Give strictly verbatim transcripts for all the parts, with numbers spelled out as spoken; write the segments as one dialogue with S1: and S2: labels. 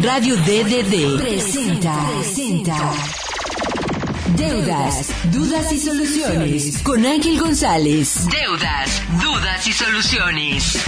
S1: Radio D D D presenta, presenta Deudas, Dudas y Soluciones con Ángel González. Deudas, Dudas y Soluciones.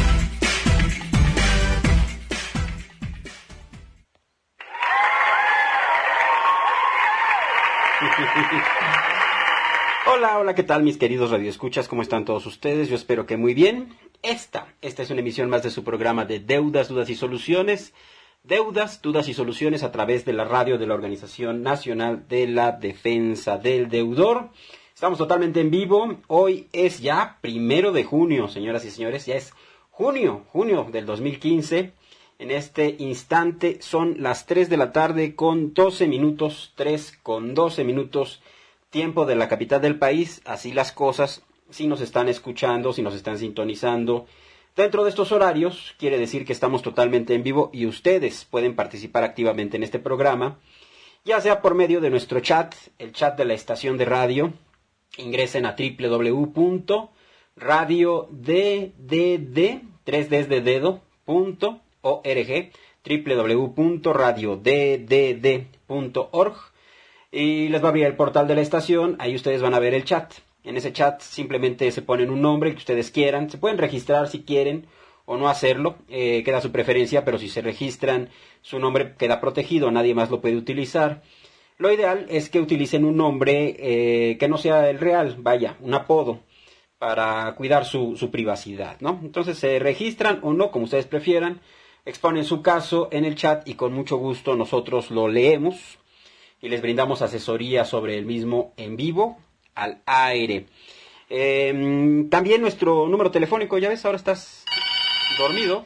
S2: Hola, hola, ¿qué tal mis queridos radioescuchas? ¿Cómo están todos ustedes? Yo espero que muy bien. Esta, esta es una emisión más de su programa de Deudas, Dudas y Soluciones. Deudas, Dudas y Soluciones a través de la radio de la Organización Nacional de la Defensa del Deudor. Estamos totalmente en vivo. Hoy es ya primero de junio, señoras y señores. Ya es junio, junio del dos mil quince. En este instante son las tres de la tarde con doce minutos, tres con doce minutos, tiempo de la capital del país. Así las cosas, si nos están escuchando, si nos están sintonizando dentro de estos horarios, quiere decir que estamos totalmente en vivo y ustedes pueden participar activamente en este programa, ya sea por medio de nuestro chat, el chat de la estación de radio. Ingresen a doble u doble u doble u punto radio d d d tres d de dedo punto org, doble u doble u doble u punto radio d d d punto org, y les va a abrir el portal de la estación. Ahí ustedes van a ver el chat. En ese chat simplemente se ponen un nombre que ustedes quieran. Se pueden registrar si quieren o no hacerlo. Eh, queda a su preferencia, pero si se registran, su nombre queda protegido. Nadie más lo puede utilizar. Lo ideal es que utilicen un nombre eh, que no sea el real, vaya, un apodo, para cuidar su, su privacidad, ¿no? Entonces se registran o no, como ustedes prefieran. Exponen su caso en el chat y con mucho gusto nosotros lo leemos y les brindamos asesoría sobre el mismo en vivo, al aire. Eh, también nuestro número telefónico, ya ves, ahora estás dormido.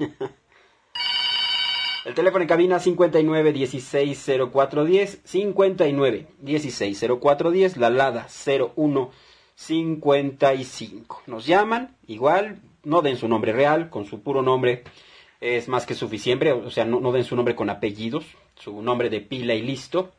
S2: El teléfono en cabina cincuenta y nueve dieciséis cero cuatro diez, cincuenta y nueve dieciséis cero cuatro diez, la LADA cero uno cincuenta y cinco. Nos llaman, igual, no den su nombre real, con su puro nombre es más que suficiente, o sea, no, no den su nombre con apellidos, su nombre de pila y listo.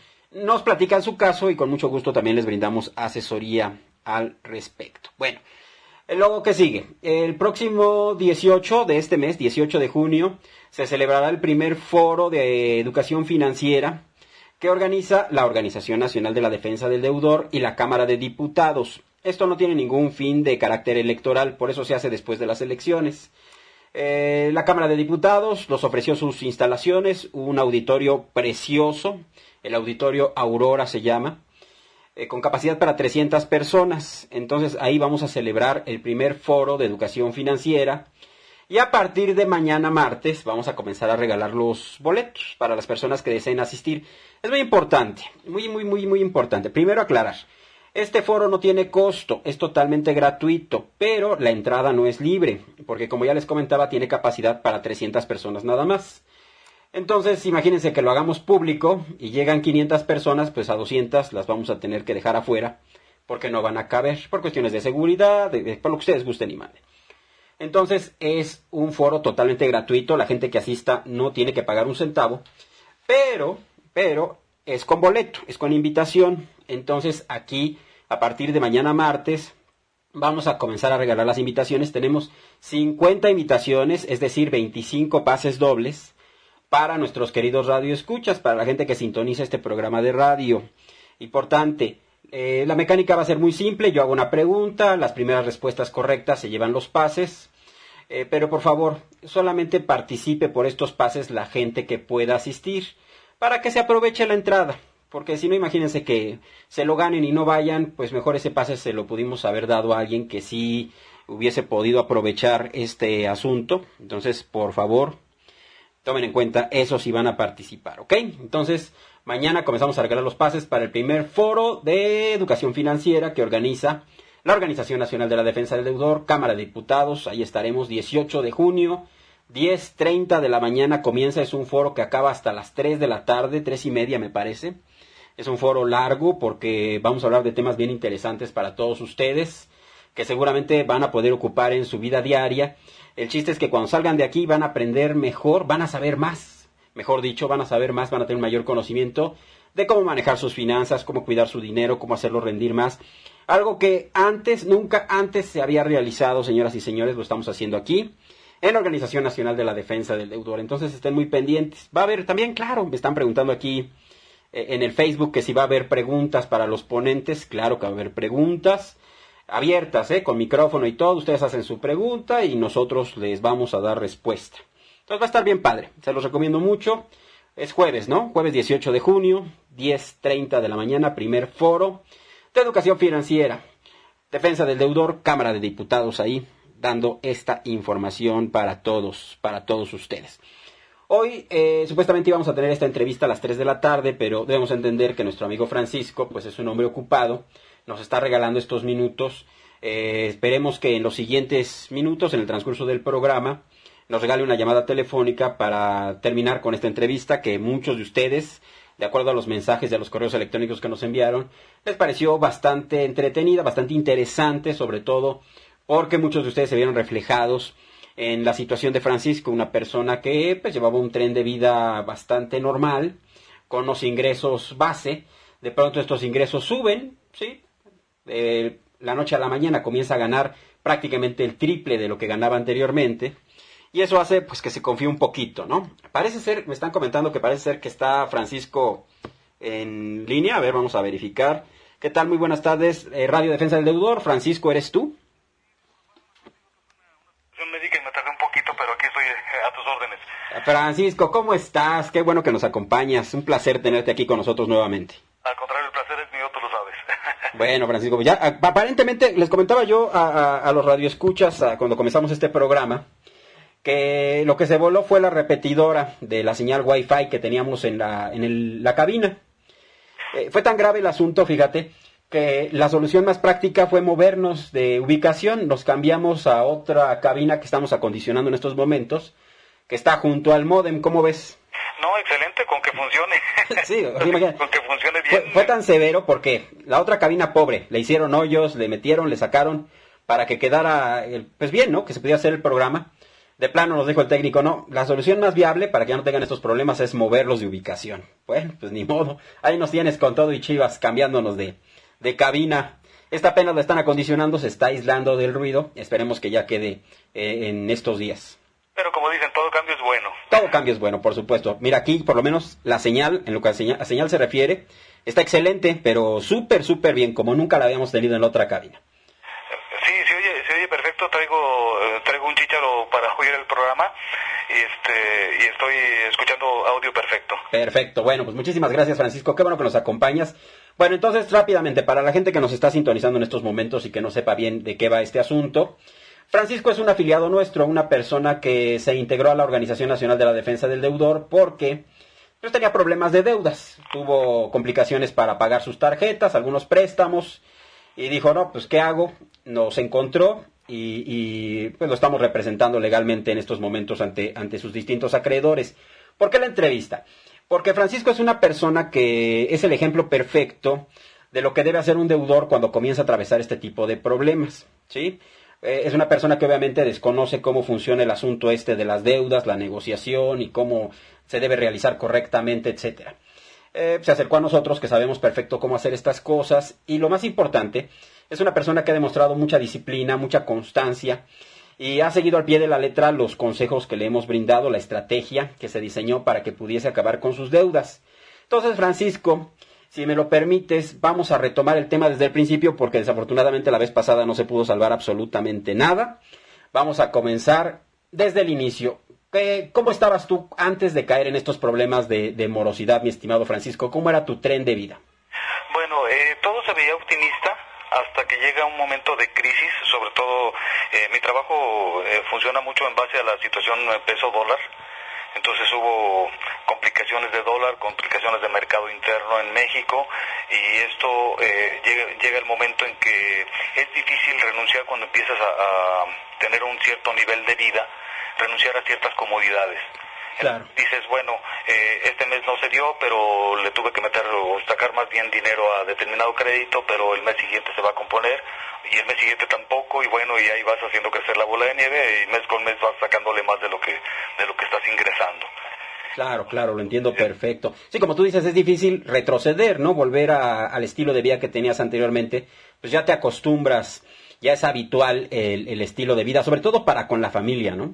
S2: Nos platican su caso y con mucho gusto también les brindamos asesoría al respecto. Bueno, luego que sigue, el próximo dieciocho de este mes, dieciocho de junio, se celebrará el primer foro de educación financiera que organiza la Organización Nacional de la Defensa del Deudor y la Cámara de Diputados. Esto no tiene ningún fin de carácter electoral, por eso se hace después de las elecciones. Eh, la Cámara de Diputados nos ofreció sus instalaciones, un auditorio precioso, el auditorio Aurora se llama, eh, con capacidad para trescientas personas. Entonces ahí vamos a celebrar el primer foro de educación financiera y a partir de mañana martes vamos a comenzar a regalar los boletos para las personas que deseen asistir. Es muy importante, muy, muy, muy, muy importante. Primero aclarar, este foro no tiene costo, es totalmente gratuito, pero la entrada no es libre, porque como ya les comentaba, tiene capacidad para trescientas personas nada más. Entonces, imagínense que lo hagamos público y llegan quinientas personas, pues a doscientas las vamos a tener que dejar afuera, porque no van a caber, por cuestiones de seguridad, de, de, por lo que ustedes gusten y manden. Entonces, es un foro totalmente gratuito, la gente que asista no tiene que pagar un centavo, pero, pero, es con boleto, es con invitación. Entonces aquí, a partir de mañana martes, vamos a comenzar a regalar las invitaciones. Tenemos cincuenta invitaciones, es decir, veinticinco pases dobles para nuestros queridos radioescuchas, para la gente que sintoniza este programa de radio. Importante, eh, la mecánica va a ser muy simple. Yo hago una pregunta, las primeras respuestas correctas se llevan los pases. Eh, pero por favor, solamente participe por estos pases la gente que pueda asistir, para que se aproveche la entrada, porque si no, imagínense que se lo ganen y no vayan, pues mejor ese pase se lo pudimos haber dado a alguien que sí hubiese podido aprovechar este asunto. Entonces, por favor, tomen en cuenta eso si van a participar, ¿ok? Entonces, mañana comenzamos a regalar los pases para el primer foro de educación financiera que organiza la Organización Nacional de la Defensa del Deudor, Cámara de Diputados. Ahí estaremos dieciocho de junio. diez treinta de la mañana comienza, es un foro que acaba hasta las tres de la tarde, tres y media me parece. Es un foro largo porque vamos a hablar de temas bien interesantes para todos ustedes, que seguramente van a poder ocupar en su vida diaria. El chiste es que cuando salgan de aquí van a aprender mejor, van a saber más, mejor dicho, van a saber más, van a tener un mayor conocimiento de cómo manejar sus finanzas, cómo cuidar su dinero, cómo hacerlo rendir más. Algo que antes, nunca antes se había realizado, señoras y señores, lo estamos haciendo aquí. en la Organización Nacional de la Defensa del Deudor. Entonces estén muy pendientes. Va a haber también, claro, me están preguntando aquí eh, en el Facebook que si va a haber preguntas para los ponentes. Claro que va a haber preguntas abiertas, ¿eh? Con micrófono y todo. Ustedes hacen su pregunta y nosotros les vamos a dar respuesta. Entonces va a estar bien padre. Se los recomiendo mucho. Es jueves, ¿no? Jueves dieciocho de junio, diez treinta de la mañana, primer foro de educación financiera. Defensa del Deudor, Cámara de Diputados ahí, dando esta información para todos, para todos ustedes. Hoy, eh, supuestamente íbamos a tener esta entrevista a las tres de la tarde, pero debemos entender que nuestro amigo Francisco, pues es un hombre ocupado, nos está regalando estos minutos. Eh, esperemos que en los siguientes minutos, en el transcurso del programa, nos regale una llamada telefónica para terminar con esta entrevista que muchos de ustedes, de acuerdo a los mensajes y a los correos electrónicos que nos enviaron, les pareció bastante entretenida, bastante interesante, sobre todo porque muchos de ustedes se vieron reflejados en la situación de Francisco, una persona que pues llevaba un tren de vida bastante normal, con unos ingresos base. De pronto estos ingresos suben, ¿sí? De la noche a la mañana comienza a ganar prácticamente el triple de lo que ganaba anteriormente. Y eso hace pues que se confíe un poquito, ¿no? Parece ser, me están comentando que parece ser que está Francisco en línea. A ver, vamos a verificar. ¿Qué tal? Muy buenas tardes. Eh, Radio Defensa del Deudor. Francisco, ¿eres tú?
S3: Me di que me tardé un poquito, pero aquí estoy a tus órdenes.
S2: Francisco, ¿cómo estás? Qué bueno que nos acompañas. Un placer tenerte aquí con nosotros nuevamente.
S3: Al contrario, el placer es mío, tú lo sabes.
S2: Bueno, Francisco, ya aparentemente les comentaba yo a, a, a los radioescuchas a, cuando comenzamos este programa que lo que se voló fue la repetidora de la señal Wi-Fi que teníamos en la, en el, la cabina. Eh, fue tan grave el asunto, fíjate, que la solución más práctica fue movernos de ubicación. Nos cambiamos a otra cabina que estamos acondicionando en estos momentos, que está junto al módem. ¿Cómo ves?
S3: No, excelente, con que funcione.
S2: Sí,
S3: con, que, con que funcione bien.
S2: Fue, fue tan severo porque la otra cabina pobre, le hicieron hoyos, le metieron, le sacaron para que quedara, pues bien, ¿no? Que se pudiera hacer el programa. De plano nos dijo el técnico, no, la solución más viable para que ya no tengan estos problemas es moverlos de ubicación. Bueno, pues ni modo, ahí nos tienes con todo y Chivas cambiándonos de, de cabina. Esta apenas la están acondicionando, se está aislando del ruido, esperemos que ya quede eh, en estos días.
S3: Pero como dicen, todo cambio es bueno.
S2: Todo cambio es bueno, por supuesto. Mira, aquí por lo menos la señal, en lo que a señal, a señal se refiere, está excelente, pero súper, súper bien, como nunca la habíamos tenido en la otra cabina.
S3: Sí, se oye, se oye perfecto. Traigo traigo un chícharo para oír el programa y este y estoy escuchando audio perfecto.
S2: Perfecto. Bueno, pues muchísimas gracias, Francisco. Qué bueno que nos acompañas. Bueno, entonces rápidamente, para la gente que nos está sintonizando en estos momentos y que no sepa bien de qué va este asunto, Francisco es un afiliado nuestro, una persona que se integró a la Organización Nacional de la Defensa del Deudor porque pues, tenía problemas de deudas. Tuvo complicaciones para pagar sus tarjetas, algunos préstamos. Y dijo, no, pues, ¿qué hago? Nos encontró y, y pues lo estamos representando legalmente en estos momentos ante, ante sus distintos acreedores. ¿Por qué la entrevista? Porque Francisco es una persona que es el ejemplo perfecto de lo que debe hacer un deudor cuando comienza a atravesar este tipo de problemas, ¿sí? Eh, es una persona que obviamente desconoce cómo funciona el asunto este de las deudas, la negociación y cómo se debe realizar correctamente, etcétera. Eh, se acercó a nosotros que sabemos perfecto cómo hacer estas cosas y lo más importante, es una persona que ha demostrado mucha disciplina, mucha constancia y ha seguido al pie de la letra los consejos que le hemos brindado, la estrategia que se diseñó para que pudiese acabar con sus deudas. Entonces, Francisco, si me lo permites, vamos a retomar el tema desde el principio porque desafortunadamente la vez pasada no se pudo salvar absolutamente nada. Vamos a comenzar desde el inicio. ¿Cómo estabas tú antes de caer en estos problemas de, de morosidad, mi estimado Francisco? ¿Cómo era tu tren de vida?
S3: Bueno, eh, todo se veía optimista hasta que llega un momento de crisis, sobre todo eh, mi trabajo eh, funciona mucho en base a la situación peso-dólar, entonces hubo complicaciones de dólar, complicaciones de mercado interno en México y esto eh, llega, llega el momento en que es difícil renunciar cuando empiezas a, a tener un cierto nivel de vida, renunciar a ciertas comodidades.
S2: Claro.
S3: Dices, bueno, eh, este mes no se dio, pero le tuve que meter o sacar más bien dinero a determinado crédito, pero el mes siguiente se va a componer, y el mes siguiente tampoco, y bueno, y ahí vas haciendo crecer la bola de nieve, y mes con mes vas sacándole más de lo que, de lo que estás ingresando.
S2: Claro, claro, lo entiendo perfecto. Sí, como tú dices, es difícil retroceder, ¿no? Volver a, al estilo de vida que tenías anteriormente, pues ya te acostumbras, ya es habitual el, el estilo de vida, sobre todo para con la familia, ¿no?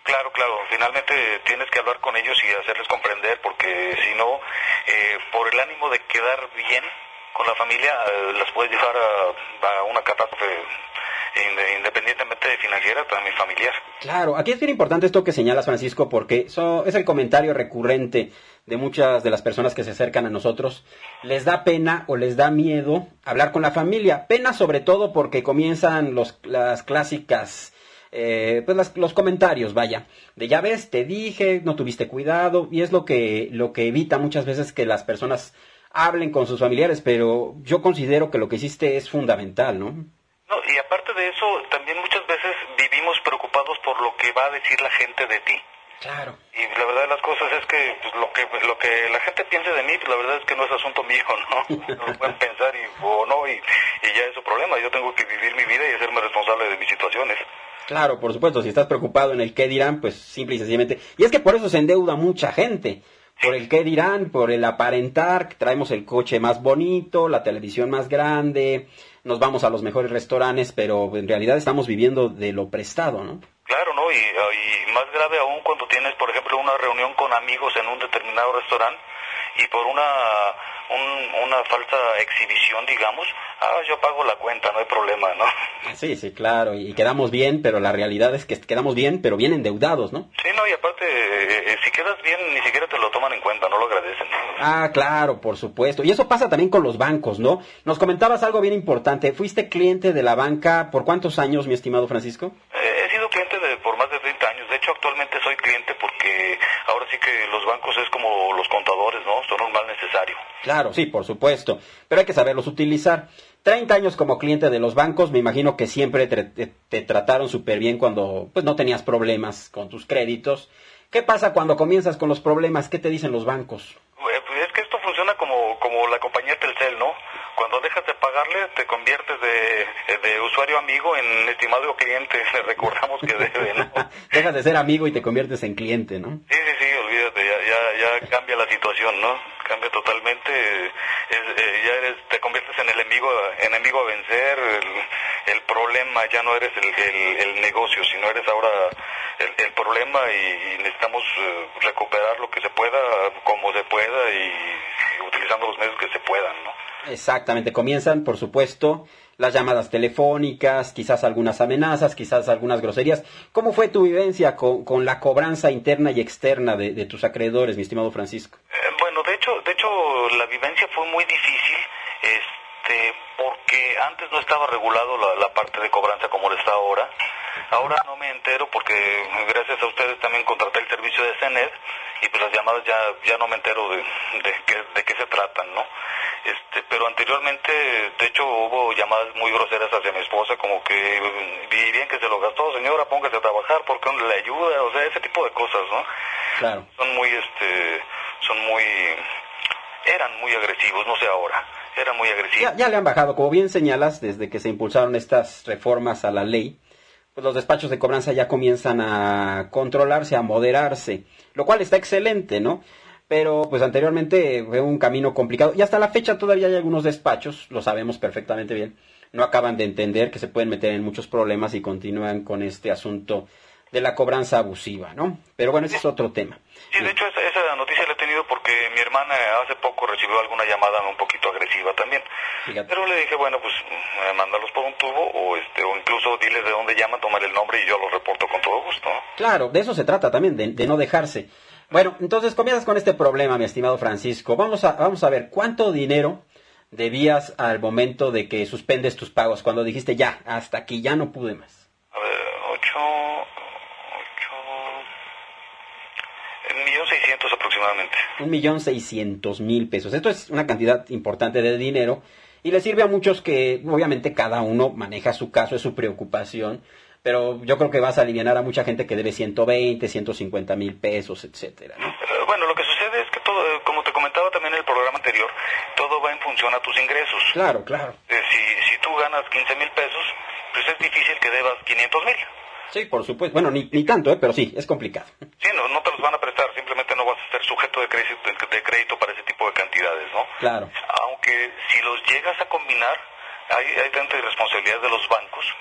S3: Claro, claro, finalmente tienes que hablar con ellos y hacerles comprender, porque si no, eh, por el ánimo de quedar bien con la familia, eh, las puedes llevar a, a una catástrofe, independientemente de financiera, también familiar.
S2: Claro, aquí es bien importante esto que señalas, Francisco, porque eso es el comentario recurrente de muchas de las personas que se acercan a nosotros. Les da pena o les da miedo hablar con la familia. Pena sobre todo porque comienzan los, las clásicas... Eh, pues las, los comentarios, vaya, de ya ves, te dije, no tuviste cuidado, y es lo que, lo que evita muchas veces que las personas hablen con sus familiares, pero yo considero que lo que hiciste es fundamental, ¿no?
S3: No, y aparte de eso, también muchas veces vivimos preocupados por lo que va a decir la gente de ti.
S2: Claro.
S3: Y la verdad de las cosas es que pues, lo que lo que la gente piense de mí, pues la verdad es que no es asunto mío, ¿no? Lo pueden pensar y, o no, y, y ya es su problema. Yo tengo que vivir mi vida y hacerme responsable de mis situaciones.
S2: Claro, por supuesto, si estás preocupado en el qué dirán, pues simple y sencillamente... Y es que por eso se endeuda mucha gente, por el qué dirán, por el aparentar, que traemos el coche más bonito, la televisión más grande, nos vamos a los mejores restaurantes, pero en realidad estamos viviendo de lo prestado, ¿no?
S3: Claro, ¿no? Y, y más grave aún cuando tienes, por ejemplo, una reunión con amigos en un determinado restaurante y por una un, una falsa exhibición, digamos, ah, yo pago la cuenta, no hay problema, ¿no?
S2: Sí, sí, claro, y quedamos bien, pero la realidad es que quedamos bien, pero bien endeudados, ¿no?
S3: Sí, no, y aparte, eh, si quedas bien, ni siquiera te lo toman en cuenta, no lo agradecen, ¿no?
S2: Ah, claro, por supuesto, y eso pasa también con los bancos, ¿no? Nos comentabas algo bien importante, ¿fuiste cliente de la banca por cuántos años, mi estimado Francisco?
S3: Eh, he sido cliente de por más de treinta años, de hecho actualmente soy cliente porque ahora sí que los bancos es como los contadores, ¿no? Son un mal necesario.
S2: Claro, sí, por supuesto, pero hay que saberlos utilizar. treinta años como cliente de los bancos, me imagino que siempre te, te, te trataron súper bien cuando pues no tenías problemas con tus créditos. ¿Qué pasa cuando comienzas con los problemas? ¿Qué te dicen los bancos?
S3: Eh, pues es que esto funciona como, como la compañía Telcel, ¿no? Cuando dejas de pagarle, te conviertes de, de usuario amigo en estimado cliente. Le recordamos que debe, ¿no?
S2: Dejas de ser amigo y te conviertes en cliente, ¿no?
S3: Sí, sí, sí, olvídate, ya, ya, ya cambia la situación, ¿no? Cambia totalmente, es, eh, ya eres, te conviertes en el enemigo, enemigo a vencer, el, el problema, ya no eres el, el, el negocio, sino eres ahora el, el problema y, y necesitamos eh, recuperar lo que se pueda, como se pueda y, y utilizando los medios que se puedan, ¿no?
S2: Exactamente, comienzan, por supuesto, las llamadas telefónicas, quizás algunas amenazas, quizás algunas groserías. ¿Cómo fue tu vivencia con, con la cobranza interna y externa de, de tus acreedores, mi estimado Francisco?
S3: Eh, bueno, de hecho, de hecho, la vivencia fue muy difícil, este, porque antes no estaba regulado la, la parte de cobranza como lo está ahora. Ahora no me entero porque gracias a ustedes también contraté el servicio de CENED y pues las llamadas ya ya no me entero de, de, qué, de qué se tratan, ¿no? Este, pero anteriormente, de hecho, hubo llamadas muy groseras hacia mi esposa, como que vi bien que se lo gastó, señora, póngase a trabajar, porque no le ayuda, o sea, ese tipo de cosas, ¿no?
S2: Claro.
S3: Son muy, este, son muy, eran muy agresivos, no sé ahora, eran muy agresivos.
S2: Ya, ya le han bajado, como bien señalas, desde que se impulsaron estas reformas a la ley, pues los despachos de cobranza ya comienzan a controlarse, a moderarse, lo cual está excelente, ¿no? Pero pues anteriormente fue un camino complicado y hasta la fecha todavía hay algunos despachos, lo sabemos perfectamente bien, no acaban de entender que se pueden meter en muchos problemas y continúan con este asunto de la cobranza abusiva, ¿no? Pero bueno, ese es otro tema.
S3: Sí, de hecho esa, esa noticia la he tenido porque mi hermana hace poco recibió alguna llamada un poquito agresiva también. Fíjate. Pero le dije, bueno, pues eh, mándalos por un tubo o este o incluso diles de dónde llaman, tomar el nombre y yo los reporto con todo gusto, ¿no?
S2: Claro, de eso se trata también, de, de no dejarse. Bueno, entonces comienzas con este problema, mi estimado Francisco. Vamos a, vamos a ver, ¿cuánto dinero debías al momento de que suspendes tus pagos? Cuando dijiste, ya, hasta aquí, ya no pude más.
S3: A ver, ocho, ocho, un millón seiscientos aproximadamente.
S2: Un millón seiscientos mil pesos. Esto es una cantidad importante de dinero y le sirve a muchos que, obviamente, cada uno maneja su caso, es su preocupación. Pero yo creo que vas a aliviar a mucha gente que debe ciento veinte, ciento cincuenta mil pesos, etcétera, ¿no?
S3: Bueno, lo que sucede es que todo, como te comentaba también en el programa anterior, todo va en función a tus ingresos.
S2: Claro, claro.
S3: Eh, si, si tú ganas quince mil pesos, pues es difícil que debas quinientos mil.
S2: Sí, por supuesto. Bueno, ni, ni tanto, ¿eh? Pero sí, es complicado.
S3: Sí, no, no te los van a prestar, simplemente no vas a ser sujeto de crédito, de, de crédito para ese tipo de cantidades, ¿no?
S2: Claro.
S3: Aunque si los llegas a combinar, hay, hay tanta irresponsabilidad de los bancos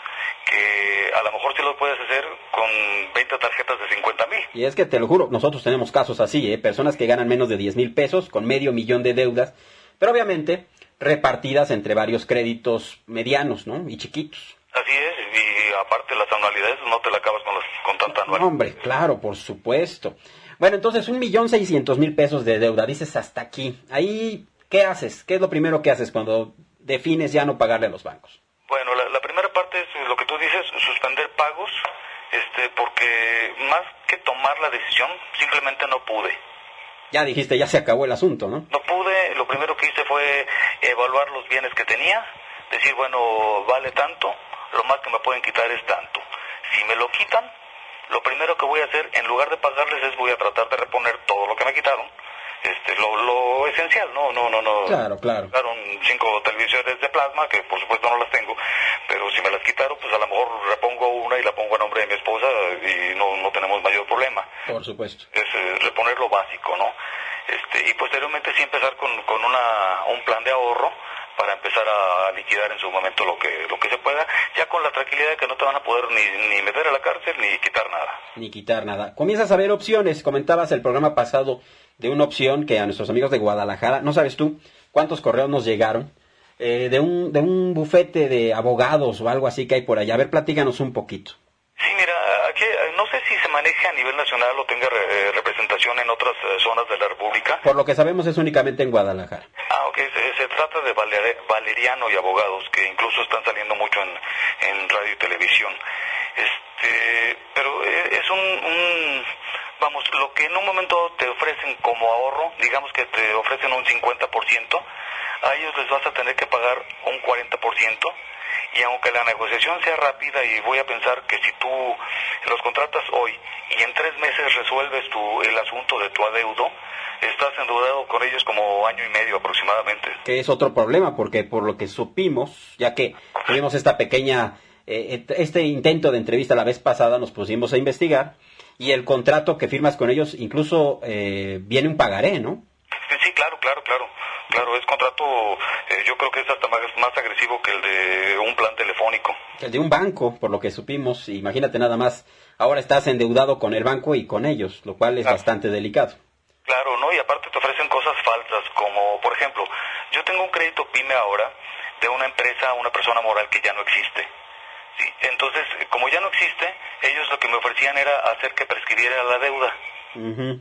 S3: que a lo mejor sí lo puedes hacer con veinte tarjetas de cincuenta mil.
S2: Y es que te lo juro, nosotros tenemos casos así, ¿eh? Personas que ganan menos de diez mil pesos con medio millón de deudas, pero obviamente repartidas entre varios créditos medianos, ¿no? Y chiquitos.
S3: Así es, y aparte las anualidades no te la acabas con, los, con tanta anualidad.
S2: Hombre, claro, por supuesto. Bueno, entonces un millón seiscientos mil pesos de deuda, dices hasta aquí. Ahí, ¿qué haces? ¿Qué es lo primero que haces cuando defines ya no pagarle a los bancos?
S3: Bueno, la, la primera parte es lo que tú dices, suspender pagos, este, porque más que tomar la decisión, simplemente no pude.
S2: Ya dijiste, ya se acabó el asunto, ¿no?
S3: No pude, lo primero que hice fue evaluar los bienes que tenía, decir, bueno, vale tanto, lo más que me pueden quitar es tanto. Si me lo quitan, lo primero que voy a hacer, en lugar de pagarles, es voy a tratar de reponer todo lo que me quitaron. Este, lo, lo esencial, no, no, no, no.
S2: Claro, claro.
S3: Quitaron cinco televisores de plasma, que por supuesto no las tengo, pero si me las quitaron, pues a lo mejor repongo una y la pongo a nombre de mi esposa y no, no tenemos mayor problema.
S2: Por supuesto.
S3: Es eh, reponer lo básico, ¿no? Este, y posteriormente sí empezar con, con una, un plan de ahorro para empezar a liquidar en su momento lo que lo que se pueda, ya con la tranquilidad de que no te van a poder ni, ni meter a la cárcel ni quitar nada.
S2: Ni quitar nada. Comienzas a ver opciones. Comentabas el programa pasado de una opción que a nuestros amigos de Guadalajara, no sabes tú cuántos correos nos llegaron, eh, de un de un bufete de abogados o algo así que hay por allá. A ver, platícanos un poquito.
S3: Sí, mira, aquí no sé si se maneja a nivel nacional o tenga re, representación en otras eh, zonas de la República.
S2: Por lo que sabemos es únicamente en Guadalajara.
S3: Ah, ok, se, se trata de Valer, Valeriano y Abogados, que incluso están saliendo mucho en, en radio y televisión. Este, pero es un, un, vamos, lo que en un momento te ofrecen como ahorro, digamos que te ofrecen un cincuenta por ciento, a ellos les vas a tener que pagar un cuarenta por ciento. Y aunque la negociación sea rápida, y voy a pensar que si tú los contratas hoy y en tres meses resuelves tu, el asunto de tu adeudo, estás endeudado con ellos como año y medio aproximadamente.
S2: Que es otro problema, porque por lo que supimos, ya que tuvimos esta pequeña, eh, este intento de entrevista la vez pasada, nos pusimos a investigar, y el contrato que firmas con ellos incluso eh, viene un pagaré, ¿no?
S3: Sí, claro, claro, claro. Claro, es contrato, eh, yo creo que es hasta más, más agresivo que el de un plan telefónico.
S2: El de un banco, por lo que supimos. Imagínate nada más, ahora estás endeudado con el banco y con ellos, lo cual es claro. Bastante delicado.
S3: Claro, ¿no? Y aparte te ofrecen cosas falsas, como, por ejemplo, yo tengo un crédito PYME ahora de una empresa, una persona moral que ya no existe. Sí, entonces, como ya no existe, ellos lo que me ofrecían era hacer que prescribiera la deuda.
S2: Uh-huh.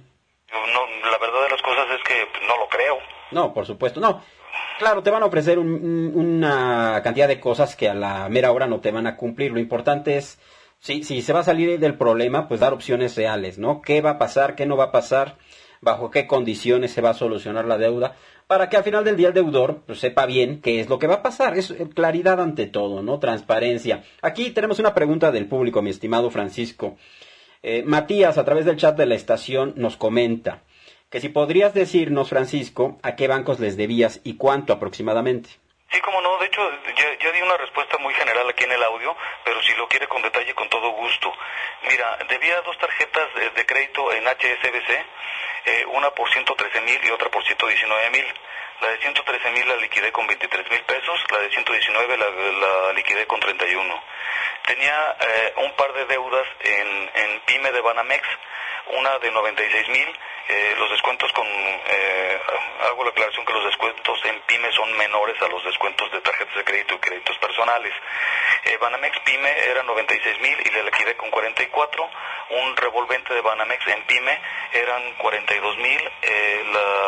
S3: No, la verdad de las cosas es que no lo creo.
S2: No, por supuesto, no. Claro, te van a ofrecer un, un, una cantidad de cosas que a la mera hora no te van a cumplir. Lo importante es, si, si se va a salir del problema, pues dar opciones reales, ¿no? ¿Qué va a pasar? ¿Qué no va a pasar? ¿Bajo qué condiciones se va a solucionar la deuda? Para que al final del día el deudor pues, sepa bien qué es lo que va a pasar. Es claridad ante todo, ¿no? Transparencia. Aquí tenemos una pregunta del público, mi estimado Francisco. Eh, Matías, a través del chat de la estación, nos comenta que si podrías decirnos, Francisco, a qué bancos les debías y cuánto aproximadamente.
S3: Sí, como no, de hecho ya, ya di una respuesta muy general aquí en el audio, pero si lo quiere con detalle, con todo gusto. Mira, debía dos tarjetas de, de crédito en H S B C, eh, una por ciento trece mil y otra por ciento diecinueve mil. La de ciento trece mil la liquidé con veintitrés mil pesos, la de ciento diecinueve la, la liquidé con treinta y uno. Tenía eh, un par de deudas en, en PYME de Banamex, una de noventa y seis mil, eh, los descuentos con, eh, hago la aclaración que los descuentos en PYME son menores a los descuentos de tarjetas de crédito y créditos personales. Eh, Banamex PYME era noventa y seis mil y le liquidé con cuarenta y cuatro, un revolvente de Banamex en PYME eran cuarenta y dos mil, eh,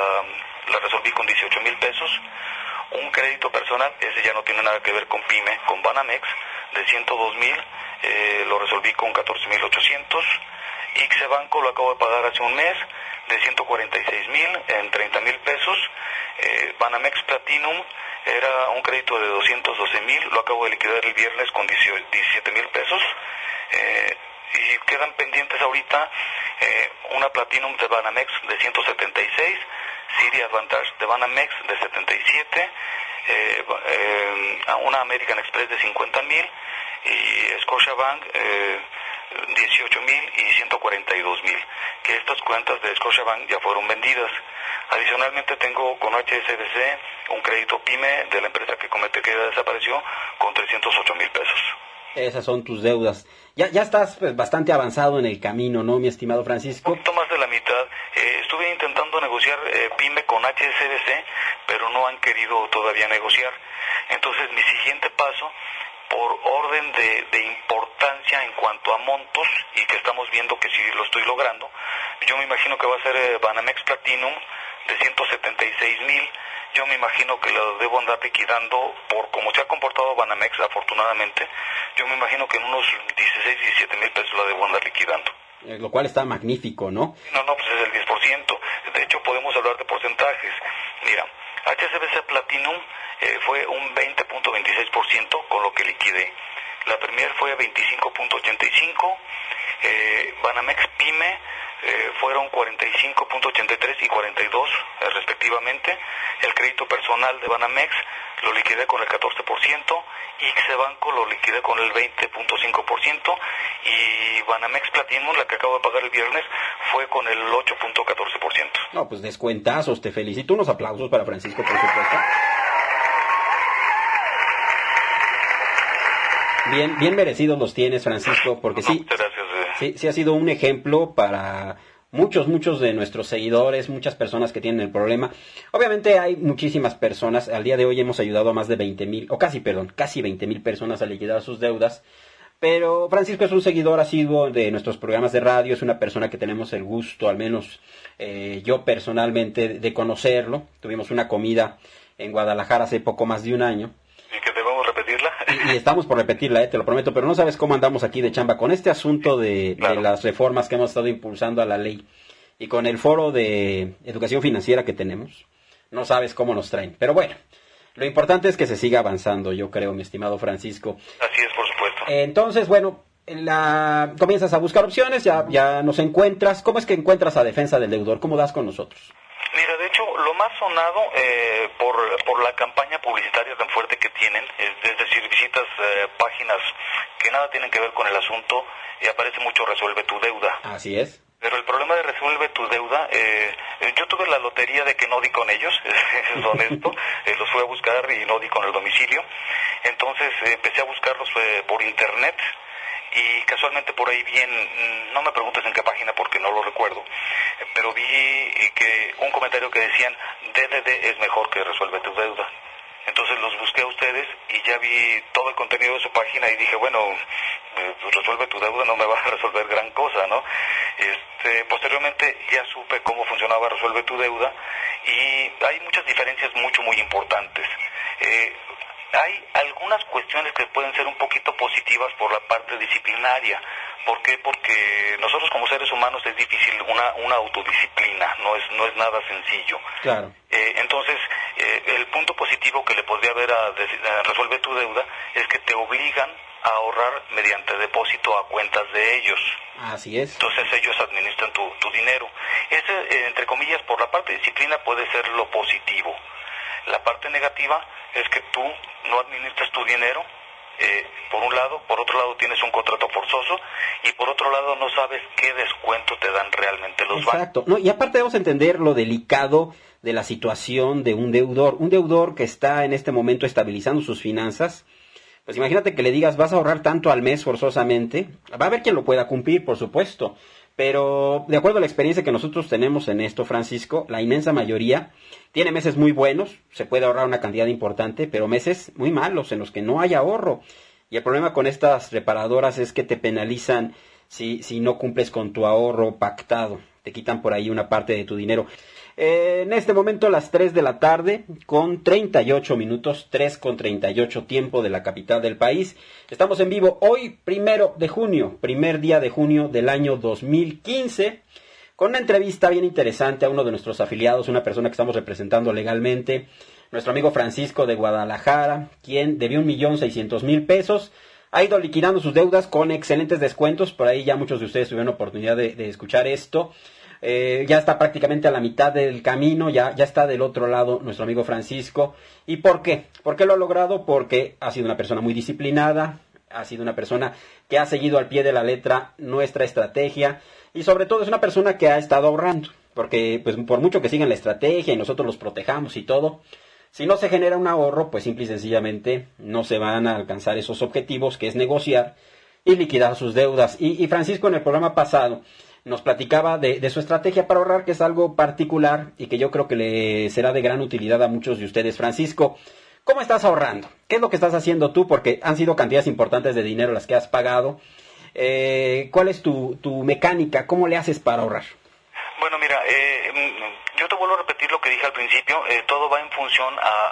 S3: la, la resolví con dieciocho mil pesos. Un crédito personal, ese ya no tiene nada que ver con PYME, con Banamex, de ciento dos mil, eh, lo resolví con catorce mil ochocientos. Ixe Banco lo acabo de pagar hace un mes, de ciento cuarenta y seis mil en treinta mil pesos. Eh, Banamex Platinum era un crédito de doscientos doce mil, lo acabo de liquidar el viernes con diecisiete mil pesos. Eh, y quedan pendientes ahorita eh, una Platinum de Banamex de ciento setenta y seis, City Advantage de Banamex de setenta y siete, eh, eh, una American Express de cincuenta mil y Scotiabank eh, dieciocho mil y ciento cuarenta y dos mil, que estas cuentas de Scotiabank ya fueron vendidas. Adicionalmente tengo con H S B C un crédito PYME de la empresa que comenté que ya desapareció con trescientos ocho mil pesos.
S2: Esas son tus deudas. Ya, ya estás pues, bastante avanzado en el camino, ¿no, mi estimado Francisco?
S3: Un poquito más de la mitad. Eh, estuve intentando negociar eh, PYME con H S B C, pero no han querido todavía negociar. Entonces, mi siguiente paso, por orden de, de importancia en cuanto a montos, y que estamos viendo que sí lo estoy logrando, yo me imagino que va a ser eh, Banamex Platinum de ciento setenta y seis mil. Yo me imagino que lo debo andar liquidando por como se ha comportado Banamex, afortunadamente. Yo me imagino que en unos dieciséis, diecisiete mil pesos la debo andar liquidando.
S2: Eh, lo cual está magnífico, ¿no?
S3: No, no, pues es el diez por ciento. De hecho, podemos hablar de porcentajes. Mira, H S B C Platinum eh, fue un veinte punto veintiséis por ciento con lo que liquidé. La Premier fue veinticinco punto ochenta y cinco por ciento. Eh, Banamex PYME eh, fueron cuarenta y cinco punto ochenta y tres y cuarenta y dos eh, respectivamente. El crédito personal de Banamex lo liquidé con el catorce por ciento, Ixe Banco lo liquidé con el veinte punto cinco por ciento y Banamex Platinum, la que acabo de pagar el viernes, fue con el ocho punto catorce por ciento.
S2: No, pues descuentazos, te felicito. Unos aplausos para Francisco, por supuesto. Bien, bien merecidos los tienes, Francisco, porque
S3: no,
S2: sí,
S3: muchas gracias, eh.
S2: sí, sí ha sido un ejemplo para muchos, muchos de nuestros seguidores, muchas personas que tienen el problema. Obviamente hay muchísimas personas, al día de hoy hemos ayudado a más de veinte mil, o casi, perdón, casi veinte mil personas a liquidar sus deudas, pero Francisco es un seguidor asiduo de nuestros programas de radio, es una persona que tenemos el gusto, al menos eh, yo personalmente, de conocerlo. Tuvimos una comida en Guadalajara hace poco más de un año.
S3: ¿Y que debemos repetirla?
S2: Y, y estamos por repetirla, eh, te lo prometo, pero no sabes cómo andamos aquí de chamba con este asunto de,
S3: claro.
S2: de las reformas que hemos estado impulsando a la ley y con el foro de educación financiera que tenemos. No sabes cómo nos traen, pero bueno, lo importante es que se siga avanzando, yo creo, mi estimado Francisco.
S3: Así es, por supuesto.
S2: Entonces, bueno, la, comienzas a buscar opciones, ya, ya nos encuentras. ¿Cómo es que encuentras a Defensa del Deudor? ¿Cómo das con nosotros?
S3: Mira, de hecho, lo más sonado eh, por, por la campaña publicitaria tan fuerte que tienen, es, es decir, visitas eh, páginas que nada tienen que ver con el asunto y aparece mucho Resuelve tu Deuda.
S2: Así es.
S3: Pero el problema de Resuelve tu Deuda, eh, yo tuve la lotería de que no di con ellos, es honesto, eh, los fui a buscar y no di con el domicilio. Entonces eh, empecé a buscarlos eh, por internet. Y casualmente por ahí vi, en, no me preguntes en qué página porque no lo recuerdo, pero vi que un comentario que decían D D D es mejor que Resuelve tu Deuda. Entonces los busqué a ustedes y ya vi todo el contenido de su página y dije, bueno, eh, pues Resuelve tu Deuda no me va a resolver gran cosa, ¿no? Este, posteriormente ya supe cómo funcionaba Resuelve tu Deuda y hay muchas diferencias mucho, muy importantes. Eh, Hay algunas cuestiones que pueden ser un poquito positivas por la parte disciplinaria. ¿Por qué? Porque nosotros como seres humanos es difícil una, una autodisciplina, no es, no es nada sencillo.
S2: Claro.
S3: Eh, entonces, eh, el punto positivo que le podría haber a, a Resuelve tu Deuda es que te obligan a ahorrar mediante depósito a cuentas de ellos.
S2: Así es.
S3: Entonces ellos administran tu, tu dinero. Ese, eh, entre comillas, por la parte de disciplina puede ser lo positivo. La parte negativa es que tú no administras tu dinero, eh, por un lado, por otro lado tienes un contrato forzoso y por otro lado no sabes qué descuento te dan realmente los bancos.
S2: Exacto. No, y aparte debemos entender lo delicado de la situación de un deudor. Un deudor que está en este momento estabilizando sus finanzas, pues imagínate que le digas vas a ahorrar tanto al mes forzosamente. Va a haber quien lo pueda cumplir, por supuesto. Pero de acuerdo a la experiencia que nosotros tenemos en esto, Francisco, la inmensa mayoría tiene meses muy buenos, se puede ahorrar una cantidad importante, pero meses muy malos en los que no hay ahorro. Y el problema con estas reparadoras es que te penalizan si, si no cumples con tu ahorro pactado. Te quitan por ahí una parte de tu dinero. Eh, en este momento las tres de la tarde con treinta y ocho minutos, tres con treinta y ocho tiempo de la capital del país. Estamos en vivo hoy, primero de junio, primer día de junio del año dos mil quince, con una entrevista bien interesante a uno de nuestros afiliados, una persona que estamos representando legalmente, nuestro amigo Francisco de Guadalajara, quien debió un millón seiscientos mil pesos. Ha ido liquidando sus deudas con excelentes descuentos, por ahí ya muchos de ustedes tuvieron oportunidad de, de escuchar esto. Eh, ya está prácticamente a la mitad del camino, ya, ya está del otro lado nuestro amigo Francisco. ¿Y por qué? ¿Por qué lo ha logrado? Porque ha sido una persona muy disciplinada, ha sido una persona que ha seguido al pie de la letra nuestra estrategia y sobre todo es una persona que ha estado ahorrando, porque pues por mucho que sigan la estrategia y nosotros los protejamos y todo, Si no se genera un ahorro, pues simple y sencillamente no se van a alcanzar esos objetivos, que es negociar y liquidar sus deudas. Y, y Francisco en el programa pasado nos platicaba de, de su estrategia para ahorrar, que es algo particular y que yo creo que le será de gran utilidad a muchos de ustedes. Francisco, ¿cómo estás ahorrando? ¿Qué es lo que estás haciendo tú? Porque han sido cantidades importantes de dinero las que has pagado. Eh, ¿Cuál es tu, tu mecánica? ¿Cómo le haces para ahorrar?
S3: Bueno, mira, eh, yo te vuelvo a repetir lo que dije al principio, eh, todo va en función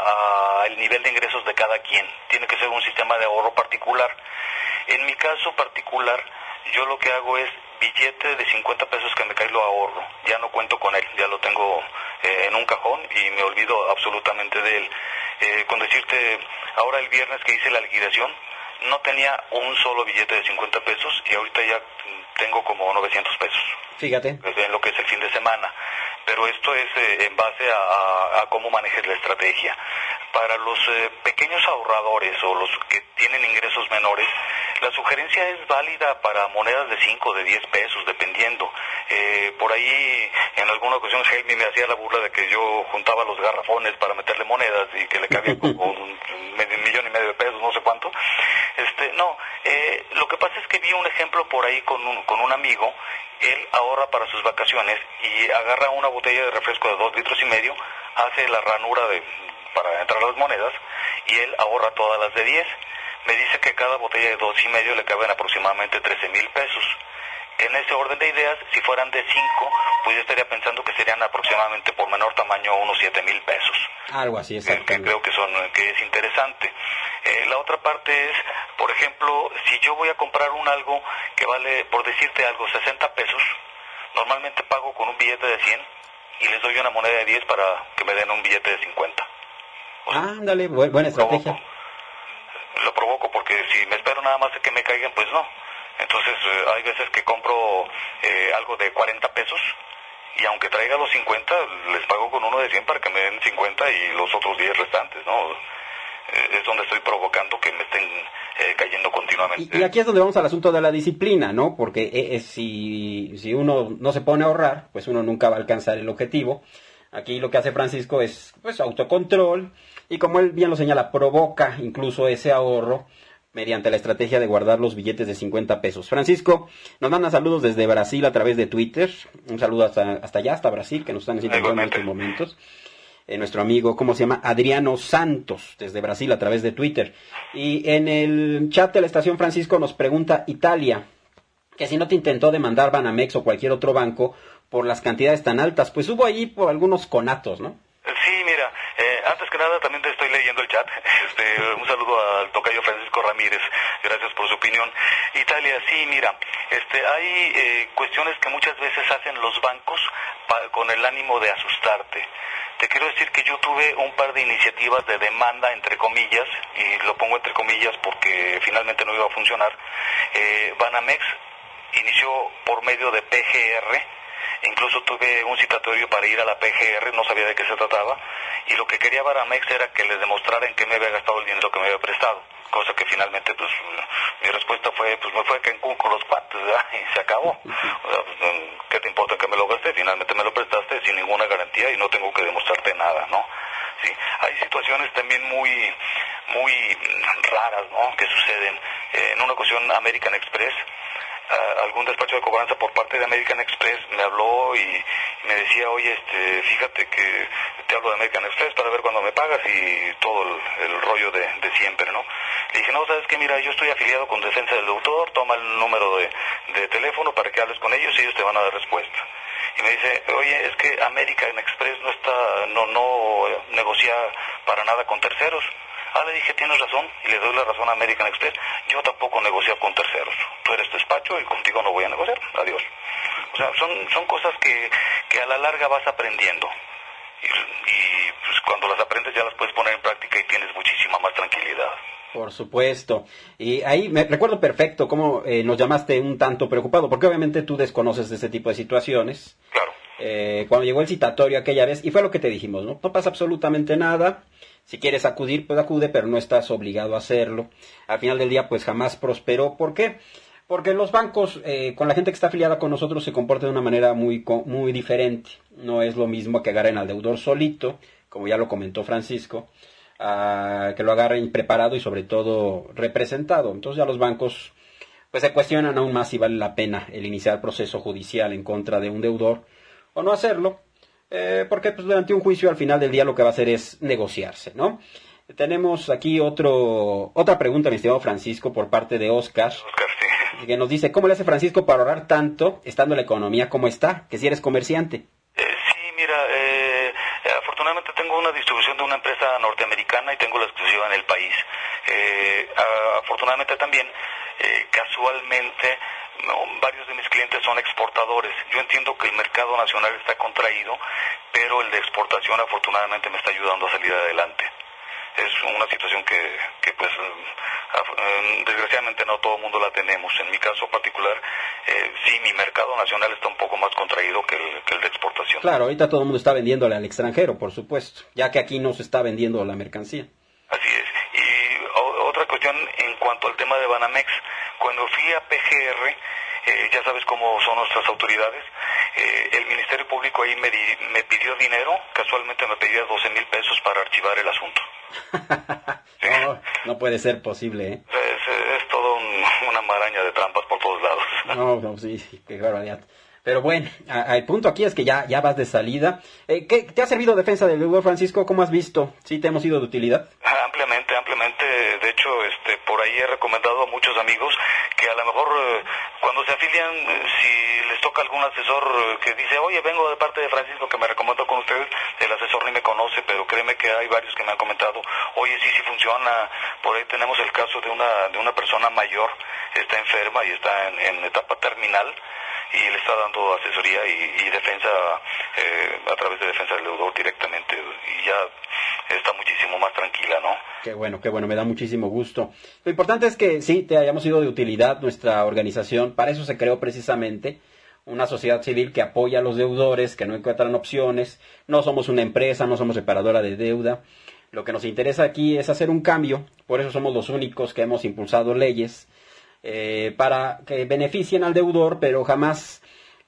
S3: a, a el nivel de ingresos de cada quien, tiene que ser un sistema de ahorro particular. En mi caso particular, yo lo que hago es billete de cincuenta pesos que me cae lo ahorro, ya no cuento con él, ya lo tengo eh, en un cajón y me olvido absolutamente de él. Eh, con decirte, ahora el viernes que hice la liquidación, no tenía un solo billete de cincuenta pesos y ahorita ya tengo como novecientos pesos.
S2: Fíjate.
S3: En lo que es el fin de semana. Pero esto es eh, en base a, a, a cómo manejes la estrategia. Para los eh, pequeños ahorradores o los que tienen ingresos menores, la sugerencia es válida para monedas de cinco, de diez pesos, dependiendo. Eh, por ahí, en alguna ocasión, Helmi me hacía la burla de que yo juntaba los garrafones para meterle monedas y que le cabía como un, medio, millón y medio de pesos, no sé cuánto. Este, no, eh, lo que pasa es que vi un ejemplo por ahí con un, con un amigo. Él ahorra para sus vacaciones y agarra una botella de refresco de dos litros y medio, hace la ranura de, para entrar las monedas y él ahorra todas las de diez. Me dice que cada botella de dos y medio le caben aproximadamente trece mil pesos. En ese orden de ideas, si fueran de cinco, pues yo estaría pensando que serían aproximadamente por menor tamaño unos siete mil pesos.
S2: Algo así,
S3: exactamente. Que, que creo que, son, que es interesante. Eh, la otra parte es, por ejemplo, si yo voy a comprar un algo que vale, por decirte algo, sesenta pesos, normalmente pago con un billete de cien y les doy una moneda de diez para que me den un billete de cincuenta. O sea,
S2: ah, ándale, bu buena estrategia.
S3: Provoco, lo provoco porque si me espero nada más a que me caigan, pues no. Entonces eh, hay veces que compro eh, algo de cuarenta pesos y aunque traiga los cincuenta, les pago con uno de cien para que me den cincuenta y los otros diez restantes, ¿no? Eh, es donde estoy provocando que me estén eh, cayendo continuamente.
S2: Y, y aquí es donde vamos al asunto de la disciplina, ¿no? Porque eh, eh, si, si uno no se pone a ahorrar, pues uno nunca va a alcanzar el objetivo. Aquí lo que hace Francisco es, pues, autocontrol y, como él bien lo señala, provoca incluso ese ahorro mediante la estrategia de guardar los billetes de cincuenta pesos. Francisco nos manda saludos desde Brasil a través de Twitter. Un saludo hasta, hasta allá, hasta Brasil, que nos están haciendo en estos momentos. Eh, nuestro amigo, ¿cómo se llama? Adriano Santos, desde Brasil a través de Twitter. Y en el chat de la estación, Francisco nos pregunta Italia, que si no te intentó demandar Banamex o cualquier otro banco por las cantidades tan altas. Pues hubo allí por algunos conatos, ¿no?
S3: Sí, mira, eh, antes que nada también te estoy leyendo el chat. Este, un saludo al tocayo Francisco Ramírez, gracias por su opinión. Italia, sí, mira, este, hay eh, cuestiones que muchas veces hacen los bancos pa con el ánimo de asustarte. Te quiero decir que yo tuve un par de iniciativas de demanda, entre comillas, y lo pongo entre comillas porque finalmente no iba a funcionar. Eh, Banamex inició por medio de P G R. Incluso tuve un citatorio para ir a la P G R, no sabía de qué se trataba, y lo que quería Banamex era que les demostrara en qué me había gastado el dinero que me había prestado, cosa que finalmente, pues, mi respuesta fue, pues, me fue a Cancún con los cuates, ¿verdad? Y se acabó. O sea, pues, ¿qué te importa que me lo gasté? Finalmente me lo prestaste sin ninguna garantía y no tengo que demostrarte nada, ¿no? Sí, hay situaciones también muy, muy raras, ¿no?, que suceden. Eh, en una ocasión, American Express, Uh, algún despacho de cobranza por parte de American Express me habló y, y me decía, oye, este, fíjate que te hablo de American Express para ver cuándo me pagas y todo el, el rollo de, de siempre, ¿no? Le dije, no, sabes que mira, yo estoy afiliado con Defensa del Deudor, toma el número de, de teléfono para que hables con ellos y ellos te van a dar respuesta. Y me dice, oye, es que American Express no está, no, no negocia para nada con terceros. Ah, le dije, tienes razón, y le doy la razón a American Express. Yo tampoco negocio con terceros. Tú eres despacho y contigo no voy a negociar. Adiós. O sea, son, son cosas que, que a la larga vas aprendiendo. Y, y pues cuando las aprendes ya las puedes poner en práctica y tienes muchísima más tranquilidad.
S2: Por supuesto. Y ahí me recuerdo perfecto cómo eh, nos llamaste un tanto preocupado, porque obviamente tú desconoces de este tipo de situaciones.
S3: Claro.
S2: Eh, cuando llegó el citatorio aquella vez, y fue lo que te dijimos, ¿no? No pasa absolutamente nada. Si quieres acudir, pues acude, pero no estás obligado a hacerlo. Al final del día, pues jamás prosperó. ¿Por qué? Porque los bancos, eh, con la gente que está afiliada con nosotros, se comportan de una manera muy, muy diferente. No es lo mismo que agarren al deudor solito, como ya lo comentó Francisco, a que lo agarren preparado y sobre todo representado. Entonces ya los bancos pues se cuestionan aún más si vale la pena el iniciar proceso judicial en contra de un deudor o no hacerlo, eh, porque pues durante un juicio al final del día lo que va a hacer es negociarse, ¿no? Tenemos aquí otro otra pregunta, mi estimado Francisco, por parte de Oscar,
S3: Oscar, sí.
S2: que nos dice, ¿cómo le hace Francisco para ahorrar tanto estando la economía como está? Que si eres comerciante.
S3: Eh, sí, mira, eh, afortunadamente tengo una distribución de una empresa norteamericana y tengo la exclusiva en el país. Eh, afortunadamente también, eh, casualmente, no, varios de mis clientes son exportadores. Yo entiendo que el mercado nacional está contraído, pero el de exportación afortunadamente me está ayudando a salir adelante. Es una situación que, que pues, desgraciadamente no todo el mundo la tenemos. En mi caso particular, eh, sí, mi mercado nacional está un poco más contraído que el, que el de exportación.
S2: Claro, ahorita todo el mundo está vendiéndole al extranjero, por supuesto, ya que aquí no se está vendiendo la mercancía.
S3: Así es. Y o, otra cuestión en cuanto al tema de Banamex, cuando fui a P G R, eh, ya sabes cómo son nuestras autoridades, eh, el Ministerio Público ahí me, di, me pidió dinero, casualmente me pedía doce mil pesos para archivar el asunto.
S2: ¿Sí? No, no puede ser posible, ¿eh?
S3: Es, es todo un, una maraña de trampas por todos lados.
S2: No, no, sí, qué barbaridad. Pero bueno, a, a el punto aquí es que ya, ya vas de salida. Eh, ¿qué, ¿Te ha servido defensa del deudor, Francisco? ¿Cómo has visto? ¿Sí te hemos sido de utilidad?
S3: Ampliamente, ampliamente. De hecho, este, por ahí he recomendado a muchos amigos que a lo mejor eh, cuando se afilian, eh, si les toca algún asesor eh, que dice, oye, vengo de parte de Francisco que me recomendó con ustedes, el asesor ni me conoce, pero créeme que hay varios que me han comentado, oye, sí, sí funciona. Por ahí tenemos el caso de una, de una persona mayor, está enferma y está en, en etapa terminal, y le está dando asesoría y, y defensa eh, a través de defensa del deudor directamente, y ya está muchísimo más tranquila, ¿no?
S2: Qué bueno, qué bueno, me da muchísimo gusto. Lo importante es que sí, te hayamos sido de utilidad nuestra organización, para eso se creó precisamente, una sociedad civil que apoya a los deudores, que no encuentran opciones, no somos una empresa, no somos reparadora de deuda, lo que nos interesa aquí es hacer un cambio, por eso somos los únicos que hemos impulsado leyes, Eh, para que beneficien al deudor, pero jamás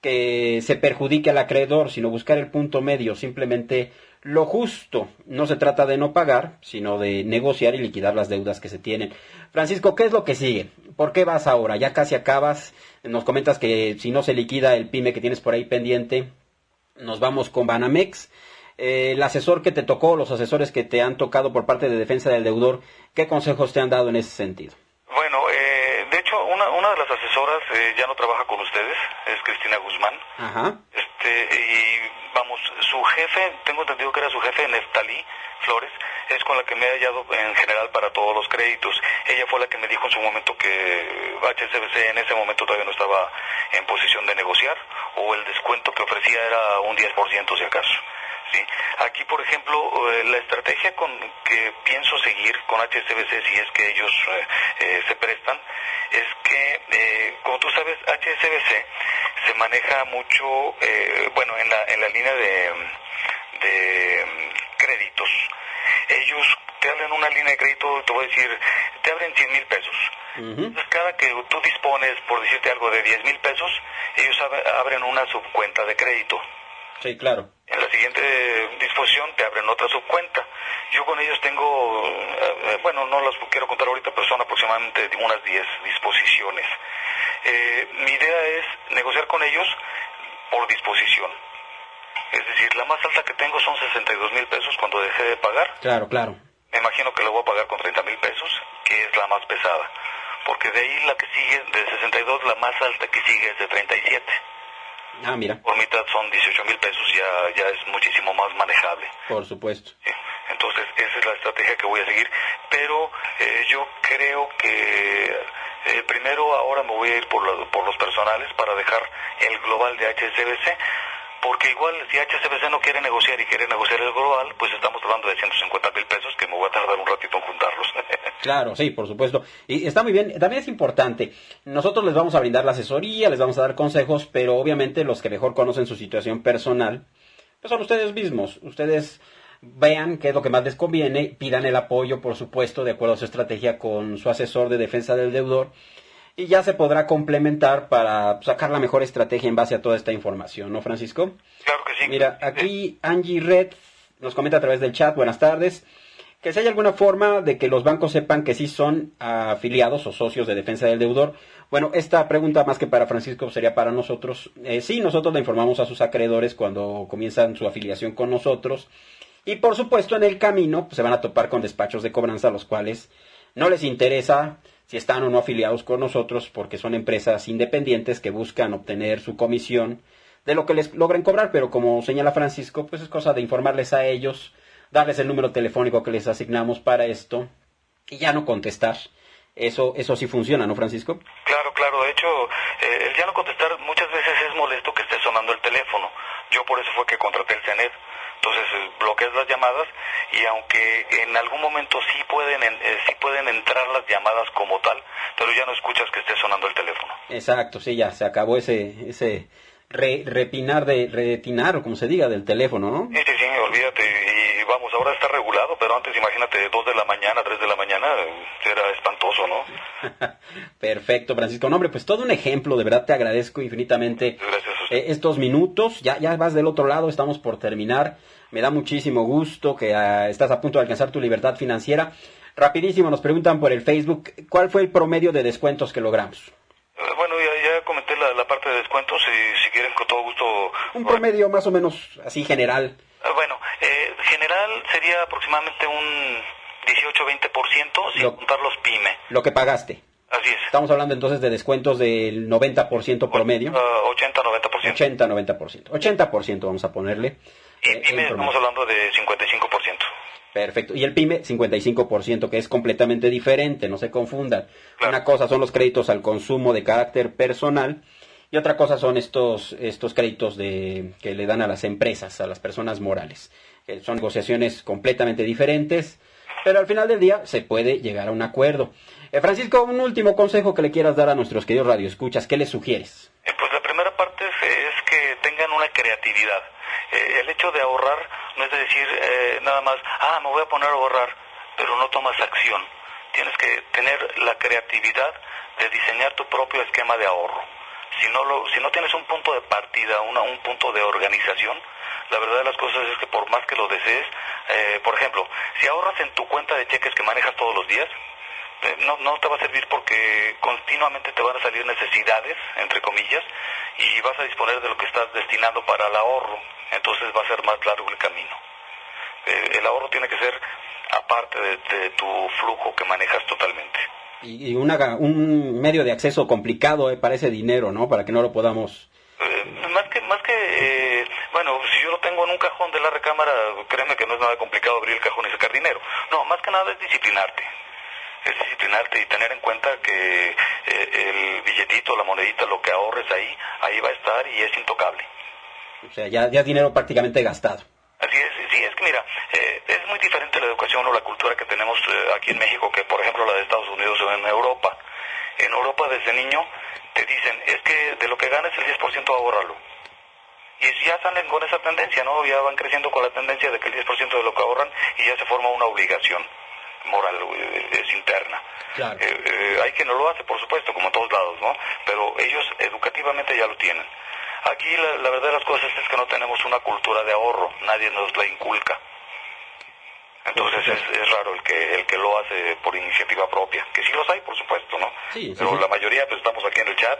S2: que se perjudique al acreedor, sino buscar el punto medio, simplemente lo justo. No se trata de no pagar, sino de negociar y liquidar las deudas que se tienen. Francisco, ¿qué es lo que sigue? ¿Por qué vas ahora? Ya casi acabas, nos comentas que si no se liquida el pyme que tienes por ahí pendiente, nos vamos con Banamex. Eh, el asesor que te tocó, los asesores que te han tocado por parte de defensa del deudor, ¿qué consejos te han dado en ese sentido?
S3: Bueno, eh, de hecho, una, una de las asesoras eh, ya no trabaja con ustedes, es Cristina Guzmán.
S2: Ajá.
S3: Este, y vamos, su jefe, tengo entendido que era su jefe, Neftalí Flores, es con la que me he hallado en general para todos los créditos. Ella fue la que me dijo en su momento que H S B C en ese momento todavía no estaba en posición de negociar, o el descuento que ofrecía era un diez por ciento si acaso. Sí. Aquí, por ejemplo, eh, la estrategia con que pienso seguir con H S B C, si es que ellos eh, eh, se prestan, es que, eh, como tú sabes, H S B C se maneja mucho, eh, bueno, en la, en la línea de, de créditos. Ellos te abren una línea de crédito, te voy a decir, te abren cien mil pesos. Uh-huh. Entonces, cada que tú dispones, por decirte algo, de diez mil pesos, ellos ab- abren una subcuenta de crédito.
S2: Sí, claro.
S3: En la siguiente disposición te abren otra subcuenta. Yo con ellos tengo, eh, bueno, no las quiero contar ahorita, pero son aproximadamente unas diez disposiciones. Eh, mi idea es negociar con ellos por disposición. Es decir, la más alta que tengo son sesenta y dos mil pesos cuando dejé de pagar.
S2: Claro, claro.
S3: Me imagino que la voy a pagar con treinta mil pesos, que es la más pesada. Porque de ahí la que sigue, de sesenta y dos, la más alta que sigue es de treinta y siete.
S2: Ah, mira.
S3: Por mitad son dieciocho mil pesos, ya, ya es muchísimo más manejable.
S2: Por supuesto.
S3: Sí. Entonces, esa es la estrategia que voy a seguir. Pero eh, yo creo que eh, primero ahora me voy a ir por, la, por los personales para dejar el global de H S B C. Porque igual, si H S B C no quiere negociar y quiere negociar el global, pues estamos hablando de ciento cincuenta mil pesos que me voy a tardar un ratito en juntarlos.
S2: Claro, sí, por supuesto. Y está muy bien. También es importante. Nosotros les vamos a brindar la asesoría, les vamos a dar consejos, pero obviamente los que mejor conocen su situación personal, pues son ustedes mismos. Ustedes vean qué es lo que más les conviene, pidan el apoyo, por supuesto, de acuerdo a su estrategia con su asesor de defensa del deudor. Y ya se podrá complementar para sacar la mejor estrategia en base a toda esta información, ¿no, Francisco?
S3: Claro que sí.
S2: Mira, aquí Angie Red nos comenta a través del chat, buenas tardes, que si hay alguna forma de que los bancos sepan que sí son afiliados o socios de defensa del deudor. Bueno, esta pregunta más que para Francisco sería para nosotros. Eh, sí, nosotros le informamos a sus acreedores cuando comienzan su afiliación con nosotros. Y por supuesto en el camino pues, se van a topar con despachos de cobranza, los cuales no les interesa si están o no afiliados con nosotros, porque son empresas independientes que buscan obtener su comisión de lo que les logren cobrar, pero como señala Francisco, pues es cosa de informarles a ellos, darles el número telefónico que les asignamos para esto y ya no contestar. Eso eso sí funciona, ¿no, Francisco?
S3: Claro, claro. De hecho, eh, el ya no contestar muchas veces es molesto que esté sonando el teléfono. Yo por eso fue que contraté el CENED. Entonces eh, bloqueas las llamadas y aunque en algún momento sí pueden eh, sí pueden entrar las llamadas como tal, pero ya no escuchas que esté sonando el teléfono.
S2: Exacto, sí, ya se acabó ese ese re, repinar de retinar o como se diga del teléfono, ¿no?
S3: Sí, sí, sí, olvídate. Y vamos, ahora está regulado, pero antes imagínate dos de la mañana, tres de la mañana, era espantoso, ¿no?
S2: Perfecto, Francisco. No, hombre, pues todo un ejemplo, de verdad te agradezco infinitamente.
S3: Gracias.
S2: Eh, estos minutos, ya ya vas del otro lado, estamos por terminar. Me da muchísimo gusto que uh, estás a punto de alcanzar tu libertad financiera. Rapidísimo, nos preguntan por el Facebook, ¿cuál fue el promedio de descuentos que logramos?
S3: Uh, bueno, ya, ya comenté la, la parte de descuentos y si quieren con todo gusto...
S2: Un promedio más o menos así general.
S3: Uh, bueno, eh, general sería aproximadamente un dieciocho a veinte por ciento sin
S2: lo,
S3: contar los PYME.
S2: Lo que pagaste.
S3: Así es.
S2: Estamos hablando entonces de descuentos del noventa por ciento promedio.
S3: Uh, ochenta a noventa por ciento.
S2: ochenta a noventa por ciento. ochenta por ciento vamos a ponerle.
S3: Y eh, PYME estamos hablando de cincuenta y cinco por ciento.
S2: Perfecto. Y el PYME, cincuenta y cinco por ciento, que es completamente diferente, no se confundan. Claro. Una cosa son los créditos al consumo de carácter personal y otra cosa son estos estos créditos de que le dan a las empresas, a las personas morales. Eh, son negociaciones completamente diferentes, pero al final del día se puede llegar a un acuerdo. Eh, Francisco, un último consejo que le quieras dar a nuestros queridos radioescuchas, ¿qué les sugieres?
S3: Eh, pues la primera parte es, es que tengan una creatividad. Eh, el hecho de ahorrar no es de decir eh, nada más, ah, me voy a poner a ahorrar, pero no tomas acción. Tienes que tener la creatividad de diseñar tu propio esquema de ahorro. Si no, lo, si no tienes un punto de partida, una, un punto de organización, la verdad de las cosas es que por más que lo desees, eh, por ejemplo, si ahorras en tu cuenta de cheques que manejas todos los días, No, no te va a servir porque continuamente te van a salir necesidades, entre comillas, y vas a disponer de lo que estás destinando para el ahorro. Entonces va a ser más largo el camino. Eh, el ahorro tiene que ser aparte de, de tu flujo que manejas totalmente.
S2: Y, y una, un medio de acceso complicado eh, para ese dinero, ¿no? Para que no lo podamos...
S3: Eh, más que, más que eh, bueno, si yo lo tengo en un cajón de la recámara, créeme que no es nada complicado abrir el cajón y sacar dinero. No, más que nada es disciplinarte. Es disciplinarte y tener en cuenta que eh, el billetito, la monedita, lo que ahorres ahí, ahí va a estar y es intocable.
S2: O sea, ya, ya dinero prácticamente gastado.
S3: Así es, sí, es que mira, eh, es muy diferente la educación o la cultura que tenemos eh, aquí en México que, por ejemplo, la de Estados Unidos o en Europa. En Europa, desde niño, te dicen, es que de lo que ganes el diez por ciento ahórralo. Y ya salen con esa tendencia, ¿no? Ya van creciendo con la tendencia de que el diez por ciento de lo que ahorran y ya se forma una obligación moral, es interna.
S2: Claro.
S3: Eh, eh, hay quien no lo hace, por supuesto, como en todos lados, ¿no? Pero ellos educativamente ya lo tienen. Aquí la, la verdad de las cosas es que no tenemos una cultura de ahorro, nadie nos la inculca. Entonces es, es raro el que el que lo hace por iniciativa propia, que sí los hay, por supuesto, ¿no?
S2: Sí, sí,
S3: pero
S2: sí.
S3: La mayoría pues estamos aquí en el chat.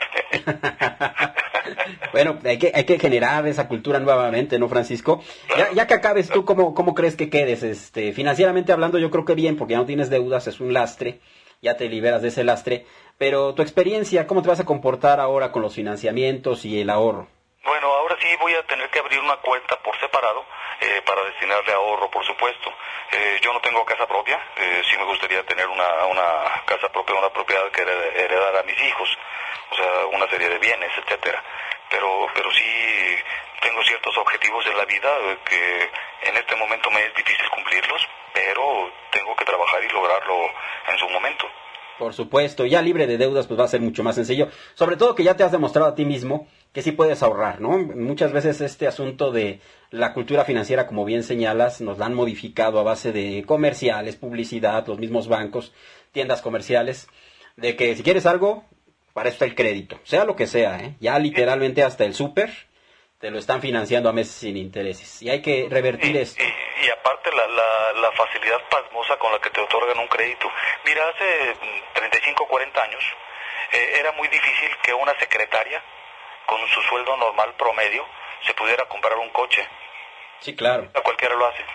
S2: Bueno, hay que hay que generar esa cultura nuevamente, ¿no, Francisco? Claro. Ya, ya que acabes tú, ¿cómo cómo crees que quedes? Este, financieramente hablando, yo creo que bien, porque ya no tienes deudas, es un lastre, ya te liberas de ese lastre. Pero tu experiencia, ¿cómo te vas a comportar ahora con los financiamientos y el ahorro?
S3: Bueno, ahora sí voy a tener que abrir una cuenta por separado eh, para destinarle ahorro, por supuesto. Eh, yo no tengo casa propia, eh, sí me gustaría tener una, una casa propia, una propiedad que heredar a mis hijos, o sea, una serie de bienes, etcétera. Pero, pero sí tengo ciertos objetivos en la vida eh, que en este momento me es difícil cumplirlos, pero tengo que trabajar y lograrlo en su momento.
S2: Por supuesto, ya libre de deudas pues va a ser mucho más sencillo, sobre todo que ya te has demostrado a ti mismo que sí puedes ahorrar, ¿no? Muchas veces este asunto de la cultura financiera, como bien señalas, nos la han modificado a base de comerciales, publicidad, los mismos bancos, tiendas comerciales, de que si quieres algo, para eso está el crédito, sea lo que sea, ¿eh? Ya literalmente hasta el súper te lo están financiando a meses sin intereses. Y hay que revertir
S3: y,
S2: esto.
S3: Y, y aparte la, la, la facilidad pasmosa con la que te otorgan un crédito. Mira, hace treinta y cinco, cuarenta años eh, era muy difícil que una secretaria con su sueldo normal promedio se pudiera comprar un coche.
S2: Sí, claro.
S3: A cualquiera lo hace.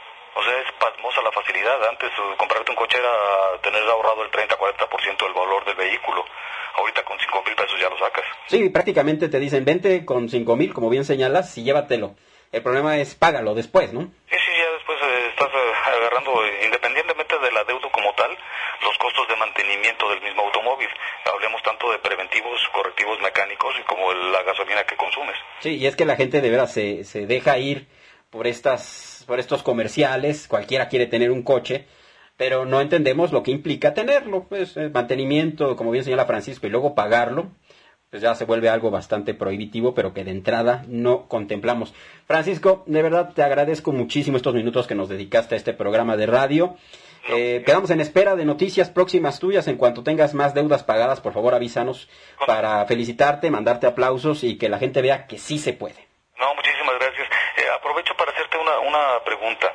S3: O sea, es pasmosa la facilidad. Antes uh, comprarte un coche era tener ahorrado el treinta a cuarenta por ciento del valor del vehículo. Ahorita con cinco mil pesos ya lo sacas.
S2: Sí, prácticamente te dicen, vente con cinco mil, como bien señalas, y llévatelo. El problema es págalo después, ¿no?
S3: Sí, sí, ya después eh, estás eh, agarrando, eh, independientemente de la deuda como tal, los costos de mantenimiento del mismo automóvil. Hablemos tanto de preventivos, correctivos mecánicos y como la gasolina que consumes.
S2: Sí, y es que la gente de veras se, se deja ir por estas, por estos comerciales. Cualquiera quiere tener un coche, pero no entendemos lo que implica tenerlo. Pues el mantenimiento, como bien señala Francisco, y luego pagarlo, pues ya se vuelve algo bastante prohibitivo, pero que de entrada no contemplamos. Francisco, de verdad te agradezco muchísimo estos minutos que nos dedicaste a este programa de radio. Eh, quedamos en espera de noticias próximas tuyas. En cuanto tengas más deudas pagadas, por favor avísanos para felicitarte, mandarte aplausos y que la gente vea que sí se puede.
S3: No, muchísimas gracias. Eh, aprovecho para hacerte una, una pregunta.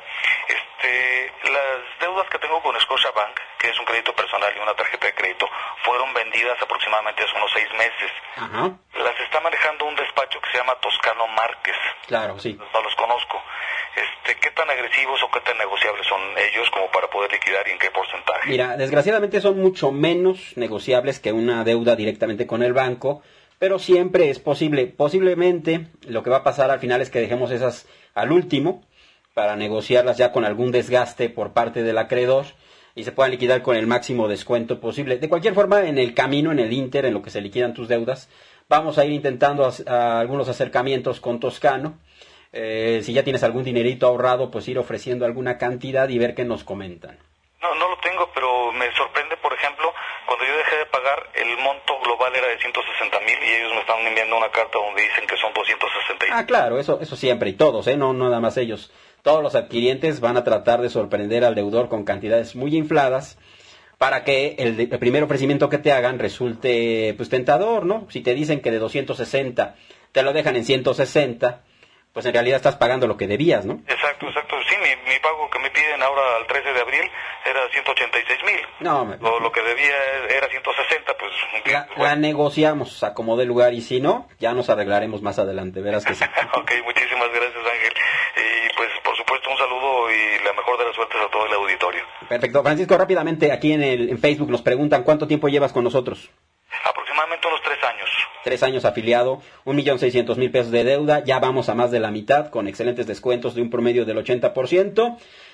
S3: Este, las deudas que tengo con Scotiabank, que es un crédito personal y una tarjeta de crédito, fueron vendidas aproximadamente hace unos seis meses.
S2: Ajá.
S3: Las está manejando un despacho que se llama Toscano Márquez.
S2: Claro, sí.
S3: No los conozco. Este, ¿qué tan agresivos o qué tan negociables son ellos como para poder liquidar y en qué porcentaje?
S2: Mira, desgraciadamente son mucho menos negociables que una deuda directamente con el banco, pero siempre es posible. Posiblemente lo que va a pasar al final es que dejemos esas al último para negociarlas ya con algún desgaste por parte del acreedor y se puedan liquidar con el máximo descuento posible. De cualquier forma, en el camino, en el ínter, en lo que se liquidan tus deudas, vamos a ir intentando a, a algunos acercamientos con Toscano. Eh, si ya tienes algún dinerito ahorrado, pues ir ofreciendo alguna cantidad y ver qué nos comentan.
S3: No, no lo tengo, pero me sorprende, por ejemplo, cuando yo dejé de pagar, el monto global era de ciento sesenta mil y ellos me están enviando una carta donde dicen que son doscientos sesenta y seis.
S2: Ah, claro, eso, eso siempre, y todos, ¿eh? No, no nada más ellos. Todos los adquirientes van a tratar de sorprender al deudor con cantidades muy infladas para que el, el primer ofrecimiento que te hagan resulte pues tentador, ¿no? Si te dicen que de doscientos sesenta te lo dejan en ciento sesenta, pues en realidad estás pagando lo que debías, ¿no?
S3: Exacto, exacto. Sí, mi, mi pago que me piden ahora al trece de abril era ciento ochenta y seis mil.
S2: No, me...
S3: lo, lo que debía era ciento sesenta, pues...
S2: La,
S3: bueno.
S2: la negociamos a como dé lugar y si no, ya nos arreglaremos más adelante, verás que sí.
S3: Ok, muchísimas gracias, Ángel. Y pues, por supuesto, un saludo y la mejor de las suertes a todo el auditorio.
S2: Perfecto. Francisco, rápidamente, aquí en, el, en Facebook nos preguntan cuánto tiempo llevas con nosotros.
S3: Aproximadamente unos tres años.
S2: Tres años afiliado, un millón seiscientos mil pesos de deuda, ya vamos a más de la mitad, con excelentes descuentos de un promedio del ochenta por ciento.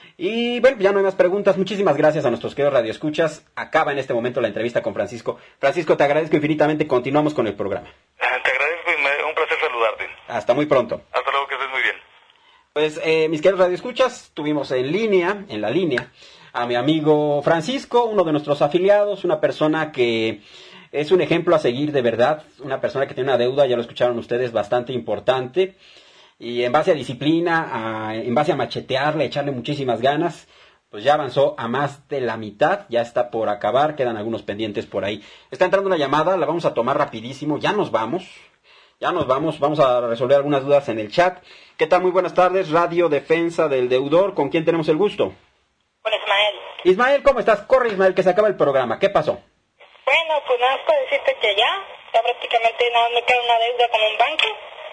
S2: Y bueno, ya no hay más preguntas. Muchísimas gracias a nuestros queridos radioescuchas. Acaba en este momento la entrevista con Francisco. Francisco, te agradezco infinitamente. Continuamos con el programa.
S3: Te agradezco y me, un placer saludarte.
S2: Hasta muy pronto.
S3: Hasta luego, que estés muy bien.
S2: Pues, eh, mis queridos radioescuchas, tuvimos en línea, en la línea, a mi amigo Francisco, uno de nuestros afiliados, una persona que es un ejemplo a seguir de verdad, una persona que tiene una deuda, ya lo escucharon ustedes, bastante importante, y en base a disciplina, a, en base a machetearle, echarle muchísimas ganas, pues ya avanzó a más de la mitad, ya está por acabar, quedan algunos pendientes por ahí. Está entrando una llamada, la vamos a tomar rapidísimo, ya nos vamos, ya nos vamos, vamos a resolver algunas dudas en el chat. ¿Qué tal? Muy buenas tardes, Radio Defensa del Deudor, ¿con quién tenemos el gusto?
S4: Con Ismael.
S2: Ismael, ¿cómo estás? Corre, Ismael, que se acaba el programa, ¿qué pasó?
S4: Bueno, pues nada más para decirte que ya, ya prácticamente nada me queda una deuda con un banco.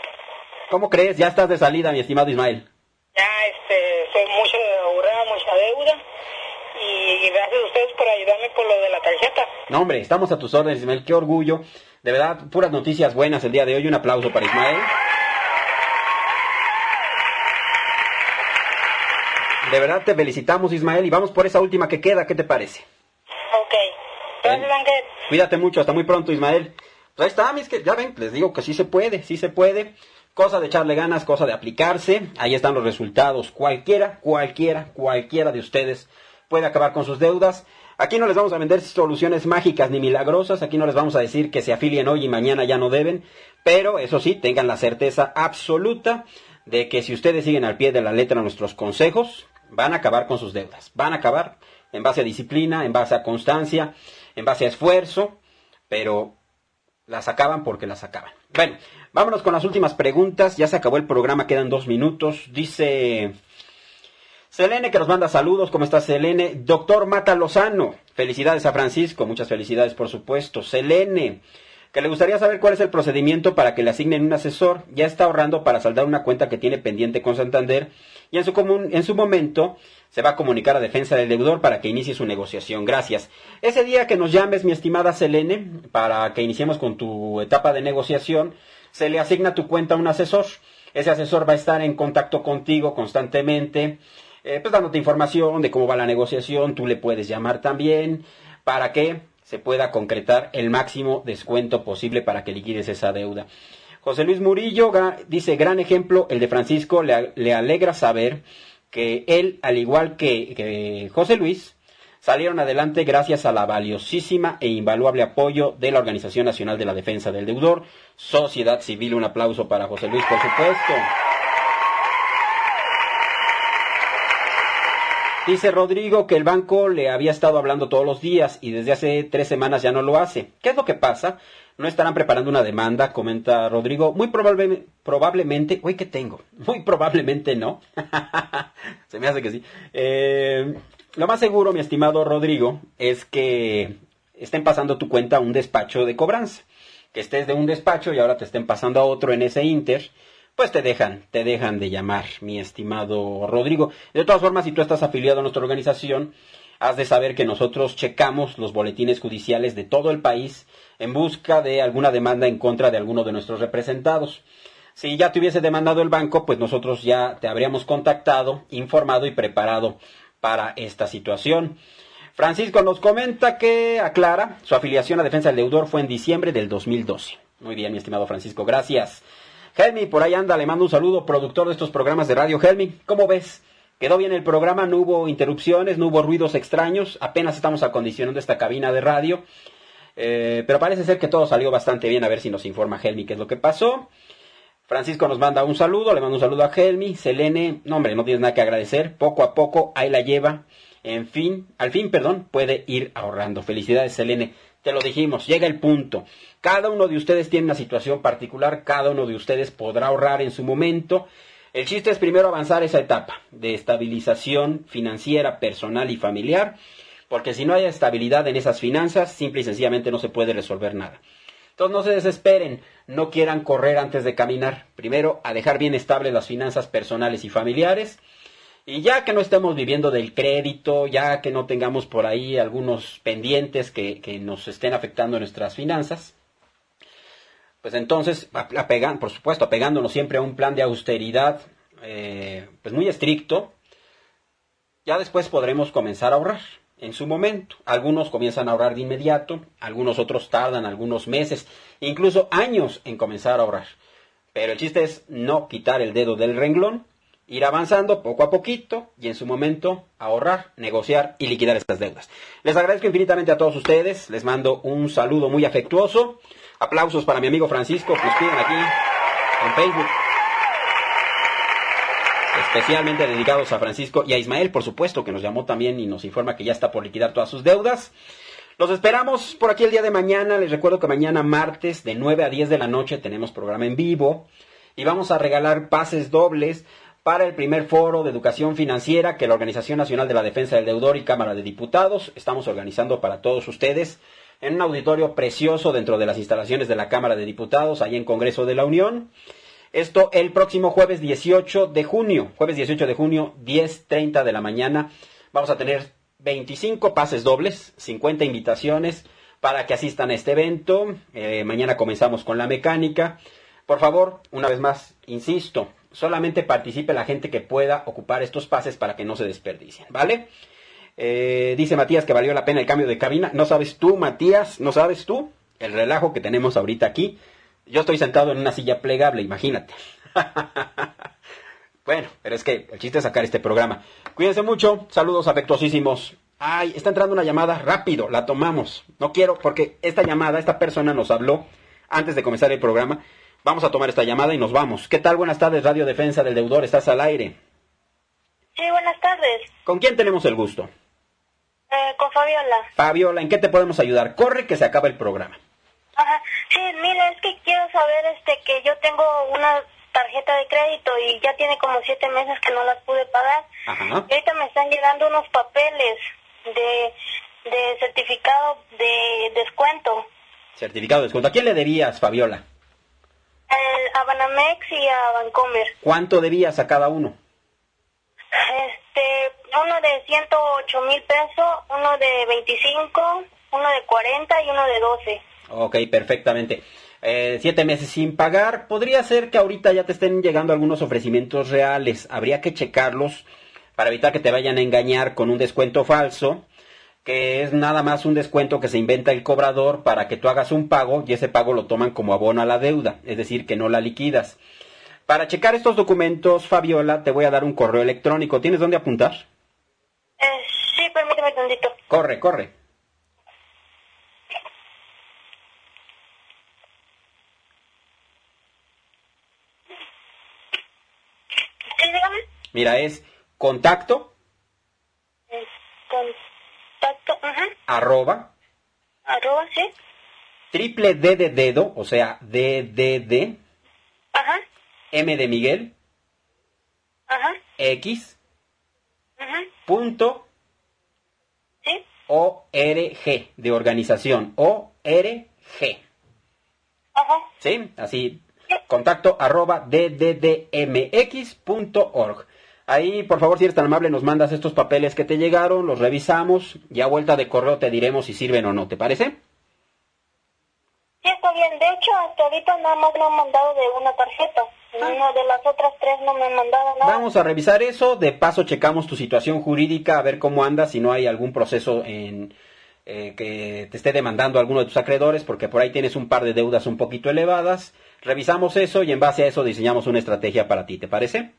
S2: ¿Cómo crees? Ya estás de salida, mi estimado Ismael.
S4: Ya, este, fue mucha ahorrada, mucha deuda, y gracias a ustedes por ayudarme con lo de la tarjeta.
S2: No, hombre, estamos a tus órdenes, Ismael, qué orgullo. De verdad, puras noticias buenas el día de hoy, un aplauso para Ismael. De verdad te felicitamos, Ismael, y vamos por esa última que queda, ¿qué te parece?
S4: Ok. Gracias, Ángel.
S2: Cuídate mucho, hasta muy pronto, Ismael. Pues ahí está, mis que ya ven, les digo que sí se puede, sí se puede. Cosa de echarle ganas, cosa de aplicarse. Ahí están los resultados. Cualquiera, cualquiera, cualquiera de ustedes puede acabar con sus deudas. Aquí no les vamos a vender soluciones mágicas ni milagrosas. Aquí no les vamos a decir que se afilien hoy y mañana ya no deben. Pero eso sí, tengan la certeza absoluta de que si ustedes siguen al pie de la letra nuestros consejos, van a acabar con sus deudas. Van a acabar en base a disciplina, en base a constancia, en base a esfuerzo, pero las acaban porque las acaban. Bueno, Vámonos con las últimas preguntas. Ya se acabó el programa, quedan dos minutos. Dice Selene, que nos manda saludos. ¿Cómo está Selene? Doctor Mata Lozano, felicidades a Francisco. Muchas felicidades, por supuesto. Selene, que le gustaría saber cuál es el procedimiento para que le asignen un asesor. Ya está ahorrando para saldar una cuenta que tiene pendiente con Santander y en su, común, en su momento se va a comunicar a defensa del deudor para que inicie su negociación. Gracias. Ese día que nos llames, mi estimada Selene, para que iniciemos con tu etapa de negociación, se le asigna a tu cuenta un asesor. Ese asesor va a estar en contacto contigo constantemente, eh, pues dándote información de cómo va la negociación. Tú le puedes llamar también para que se pueda concretar el máximo descuento posible para que liquides esa deuda. José Luis Murillo dice, gran ejemplo el de Francisco, le, le alegra saber que él, al igual que, que José Luis, salieron adelante gracias a la valiosísima e invaluable apoyo de la Organización Nacional de la Defensa del Deudor, Sociedad Civil. Un aplauso para José Luis, por supuesto. Dice Rodrigo que el banco le había estado hablando todos los días y desde hace tres semanas ya no lo hace. ¿Qué es lo que pasa? ¿No estarán preparando una demanda? Comenta Rodrigo. Muy probable, probablemente... Uy, ¿qué tengo? Muy probablemente no. Se me hace que sí. Eh, lo más seguro, mi estimado Rodrigo, es que estén pasando tu cuenta a un despacho de cobranza. Que estés de un despacho y ahora te estén pasando a otro en ese inter... pues te dejan, te dejan de llamar, mi estimado Rodrigo. De todas formas, si tú estás afiliado a nuestra organización, has de saber que nosotros checamos los boletines judiciales de todo el país en busca de alguna demanda en contra de alguno de nuestros representados. Si ya te hubiese demandado el banco, pues nosotros ya te habríamos contactado, informado y preparado para esta situación. Francisco nos comenta que aclara, su afiliación a Defensa del Deudor fue en diciembre del dos mil doce. Muy bien, mi estimado Francisco, gracias. Helmi, por ahí anda, le mando un saludo, productor de estos programas de radio. Helmi, ¿cómo ves? ¿Quedó bien el programa? ¿No hubo interrupciones? ¿No hubo ruidos extraños? Apenas estamos acondicionando esta cabina de radio. Eh, pero parece ser que todo salió bastante bien. A ver si nos informa Helmi qué es lo que pasó. Francisco nos manda un saludo, le mando un saludo a Helmi. Selene, no hombre, no tienes nada que agradecer. Poco a poco, ahí la lleva. En fin, al fin, perdón, puede ir ahorrando. Felicidades, Selene. Te lo dijimos, llega el punto. Cada uno de ustedes tiene una situación particular, cada uno de ustedes podrá ahorrar en su momento. El chiste es primero avanzar esa etapa de estabilización financiera, personal y familiar, porque si no hay estabilidad en esas finanzas, simple y sencillamente no se puede resolver nada. Entonces no se desesperen, no quieran correr antes de caminar. Primero a dejar bien estables las finanzas personales y familiares. Y ya que no estemos viviendo del crédito, ya que no tengamos por ahí algunos pendientes que, que nos estén afectando nuestras finanzas, pues entonces, apegan, por supuesto, apegándonos siempre a un plan de austeridad eh, pues muy estricto, ya después podremos comenzar a ahorrar en su momento. Algunos comienzan a ahorrar de inmediato, algunos otros tardan algunos meses, incluso años en comenzar a ahorrar. Pero el chiste es no quitar el dedo del renglón, ir avanzando poco a poquito y en su momento ahorrar, negociar y liquidar estas deudas. Les agradezco infinitamente a todos ustedes, les mando un saludo muy afectuoso. Aplausos para mi amigo Francisco, que nos piden aquí en Facebook. Especialmente dedicados a Francisco y a Ismael, por supuesto, que nos llamó también y nos informa que ya está por liquidar todas sus deudas. Los esperamos por aquí el día de mañana. Les recuerdo que mañana martes de nueve a diez de la noche tenemos programa en vivo y vamos a regalar pases dobles para el primer foro de educación financiera que la Organización Nacional de la Defensa del Deudor y Cámara de Diputados estamos organizando para todos ustedes en un auditorio precioso dentro de las instalaciones de la Cámara de Diputados, ahí en Congreso de la Unión. Esto el próximo jueves dieciocho de junio, jueves dieciocho de junio, diez treinta de la mañana. Vamos a tener veinticinco pases dobles, cincuenta invitaciones para que asistan a este evento. Eh, mañana comenzamos con la mecánica. Por favor, una vez más, insisto, solamente participe la gente que pueda ocupar estos pases para que no se desperdicien, ¿vale? Eh, dice Matías que valió la pena el cambio de cabina. No sabes tú, Matías, no sabes tú el relajo que tenemos ahorita aquí. Yo estoy sentado en una silla plegable, imagínate. Bueno, pero es que el chiste es sacar este programa. Cuídense mucho, saludos afectuosísimos. Ay, está entrando una llamada, rápido, la tomamos. No quiero, porque esta llamada, esta persona nos habló antes de comenzar el programa. Vamos a tomar esta llamada y nos vamos. ¿Qué tal? Buenas tardes, Radio Defensa del Deudor, estás al aire.
S5: Sí, buenas tardes.
S2: ¿Con quién tenemos el gusto?
S5: Eh, con Fabiola.
S2: Fabiola, ¿en qué te podemos ayudar? Corre que se acaba el programa.
S5: Ajá. Sí, mire, es que quiero saber este que yo tengo una tarjeta de crédito y ya tiene como siete meses que no las pude pagar.
S2: Ajá.
S5: Y ahorita me están llegando unos papeles de, de certificado de descuento.
S2: Certificado de descuento. ¿A quién le debías, Fabiola?
S5: El, a Banamex y a Bancomer.
S2: ¿Cuánto debías a cada uno?
S5: Este, uno de ciento ocho mil pesos, uno de veinticinco, uno de cuarenta y uno de doce.
S2: Ok, perfectamente. Eh, siete meses sin pagar. Podría ser que ahorita ya te estén llegando algunos ofrecimientos reales. Habría que checarlos para evitar que te vayan a engañar con un descuento falso, que es nada más un descuento que se inventa el cobrador para que tú hagas un pago y ese pago lo toman como abono a la deuda, es decir, que no la liquidas. Para checar estos documentos, Fabiola, te voy a dar un correo electrónico. ¿Tienes dónde apuntar?
S5: Eh, sí, permíteme tantito.
S2: Corre, corre.
S5: Sí, dígame.
S2: Mira, es contacto,
S5: Eh, contacto, ajá,
S2: arroba,
S5: arroba, sí,
S2: triple D de dedo, o sea, D, D, D,
S5: ajá,
S2: M de Miguel,
S5: ajá,
S2: X,
S5: ajá,
S2: punto,
S5: sí,
S2: O R G, de organización, O R G.
S5: ajá.
S2: ¿Sí? Así, contacto arroba d d d m x punto org. Ahí, por favor, si eres tan amable, nos mandas estos papeles que te llegaron, los revisamos y a vuelta de correo te diremos si sirven o no, ¿te parece?
S5: Sí, está bien. De hecho, hasta ahorita nada más me han mandado de una tarjeta. Una de las otras tres no me han mandado nada.
S2: Vamos a revisar eso, de paso checamos tu situación jurídica, a ver cómo andas, si no hay algún proceso en eh, que te esté demandando alguno de tus acreedores, porque por ahí tienes un par de deudas un poquito elevadas. Revisamos eso y en base a eso diseñamos una estrategia para ti, ¿te parece?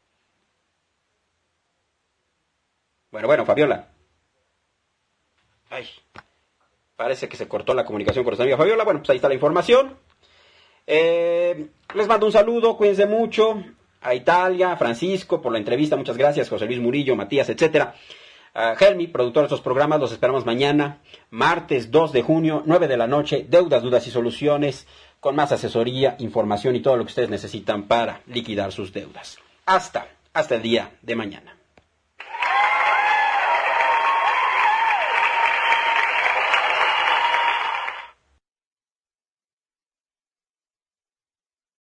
S2: Bueno, bueno, Fabiola. Ay, parece que se cortó la comunicación con nuestra amiga Fabiola. Bueno, pues ahí está la información. Eh, les mando un saludo, cuídense mucho. A Italia, Francisco, por la entrevista, muchas gracias. José Luis Murillo, Matías, etcétera. Uh, Helmi, productor de estos programas, los esperamos mañana, martes dos de junio, nueve de la noche. Deudas, dudas y soluciones, con más asesoría, información y todo lo que ustedes necesitan para liquidar sus deudas. Hasta, hasta el día de mañana.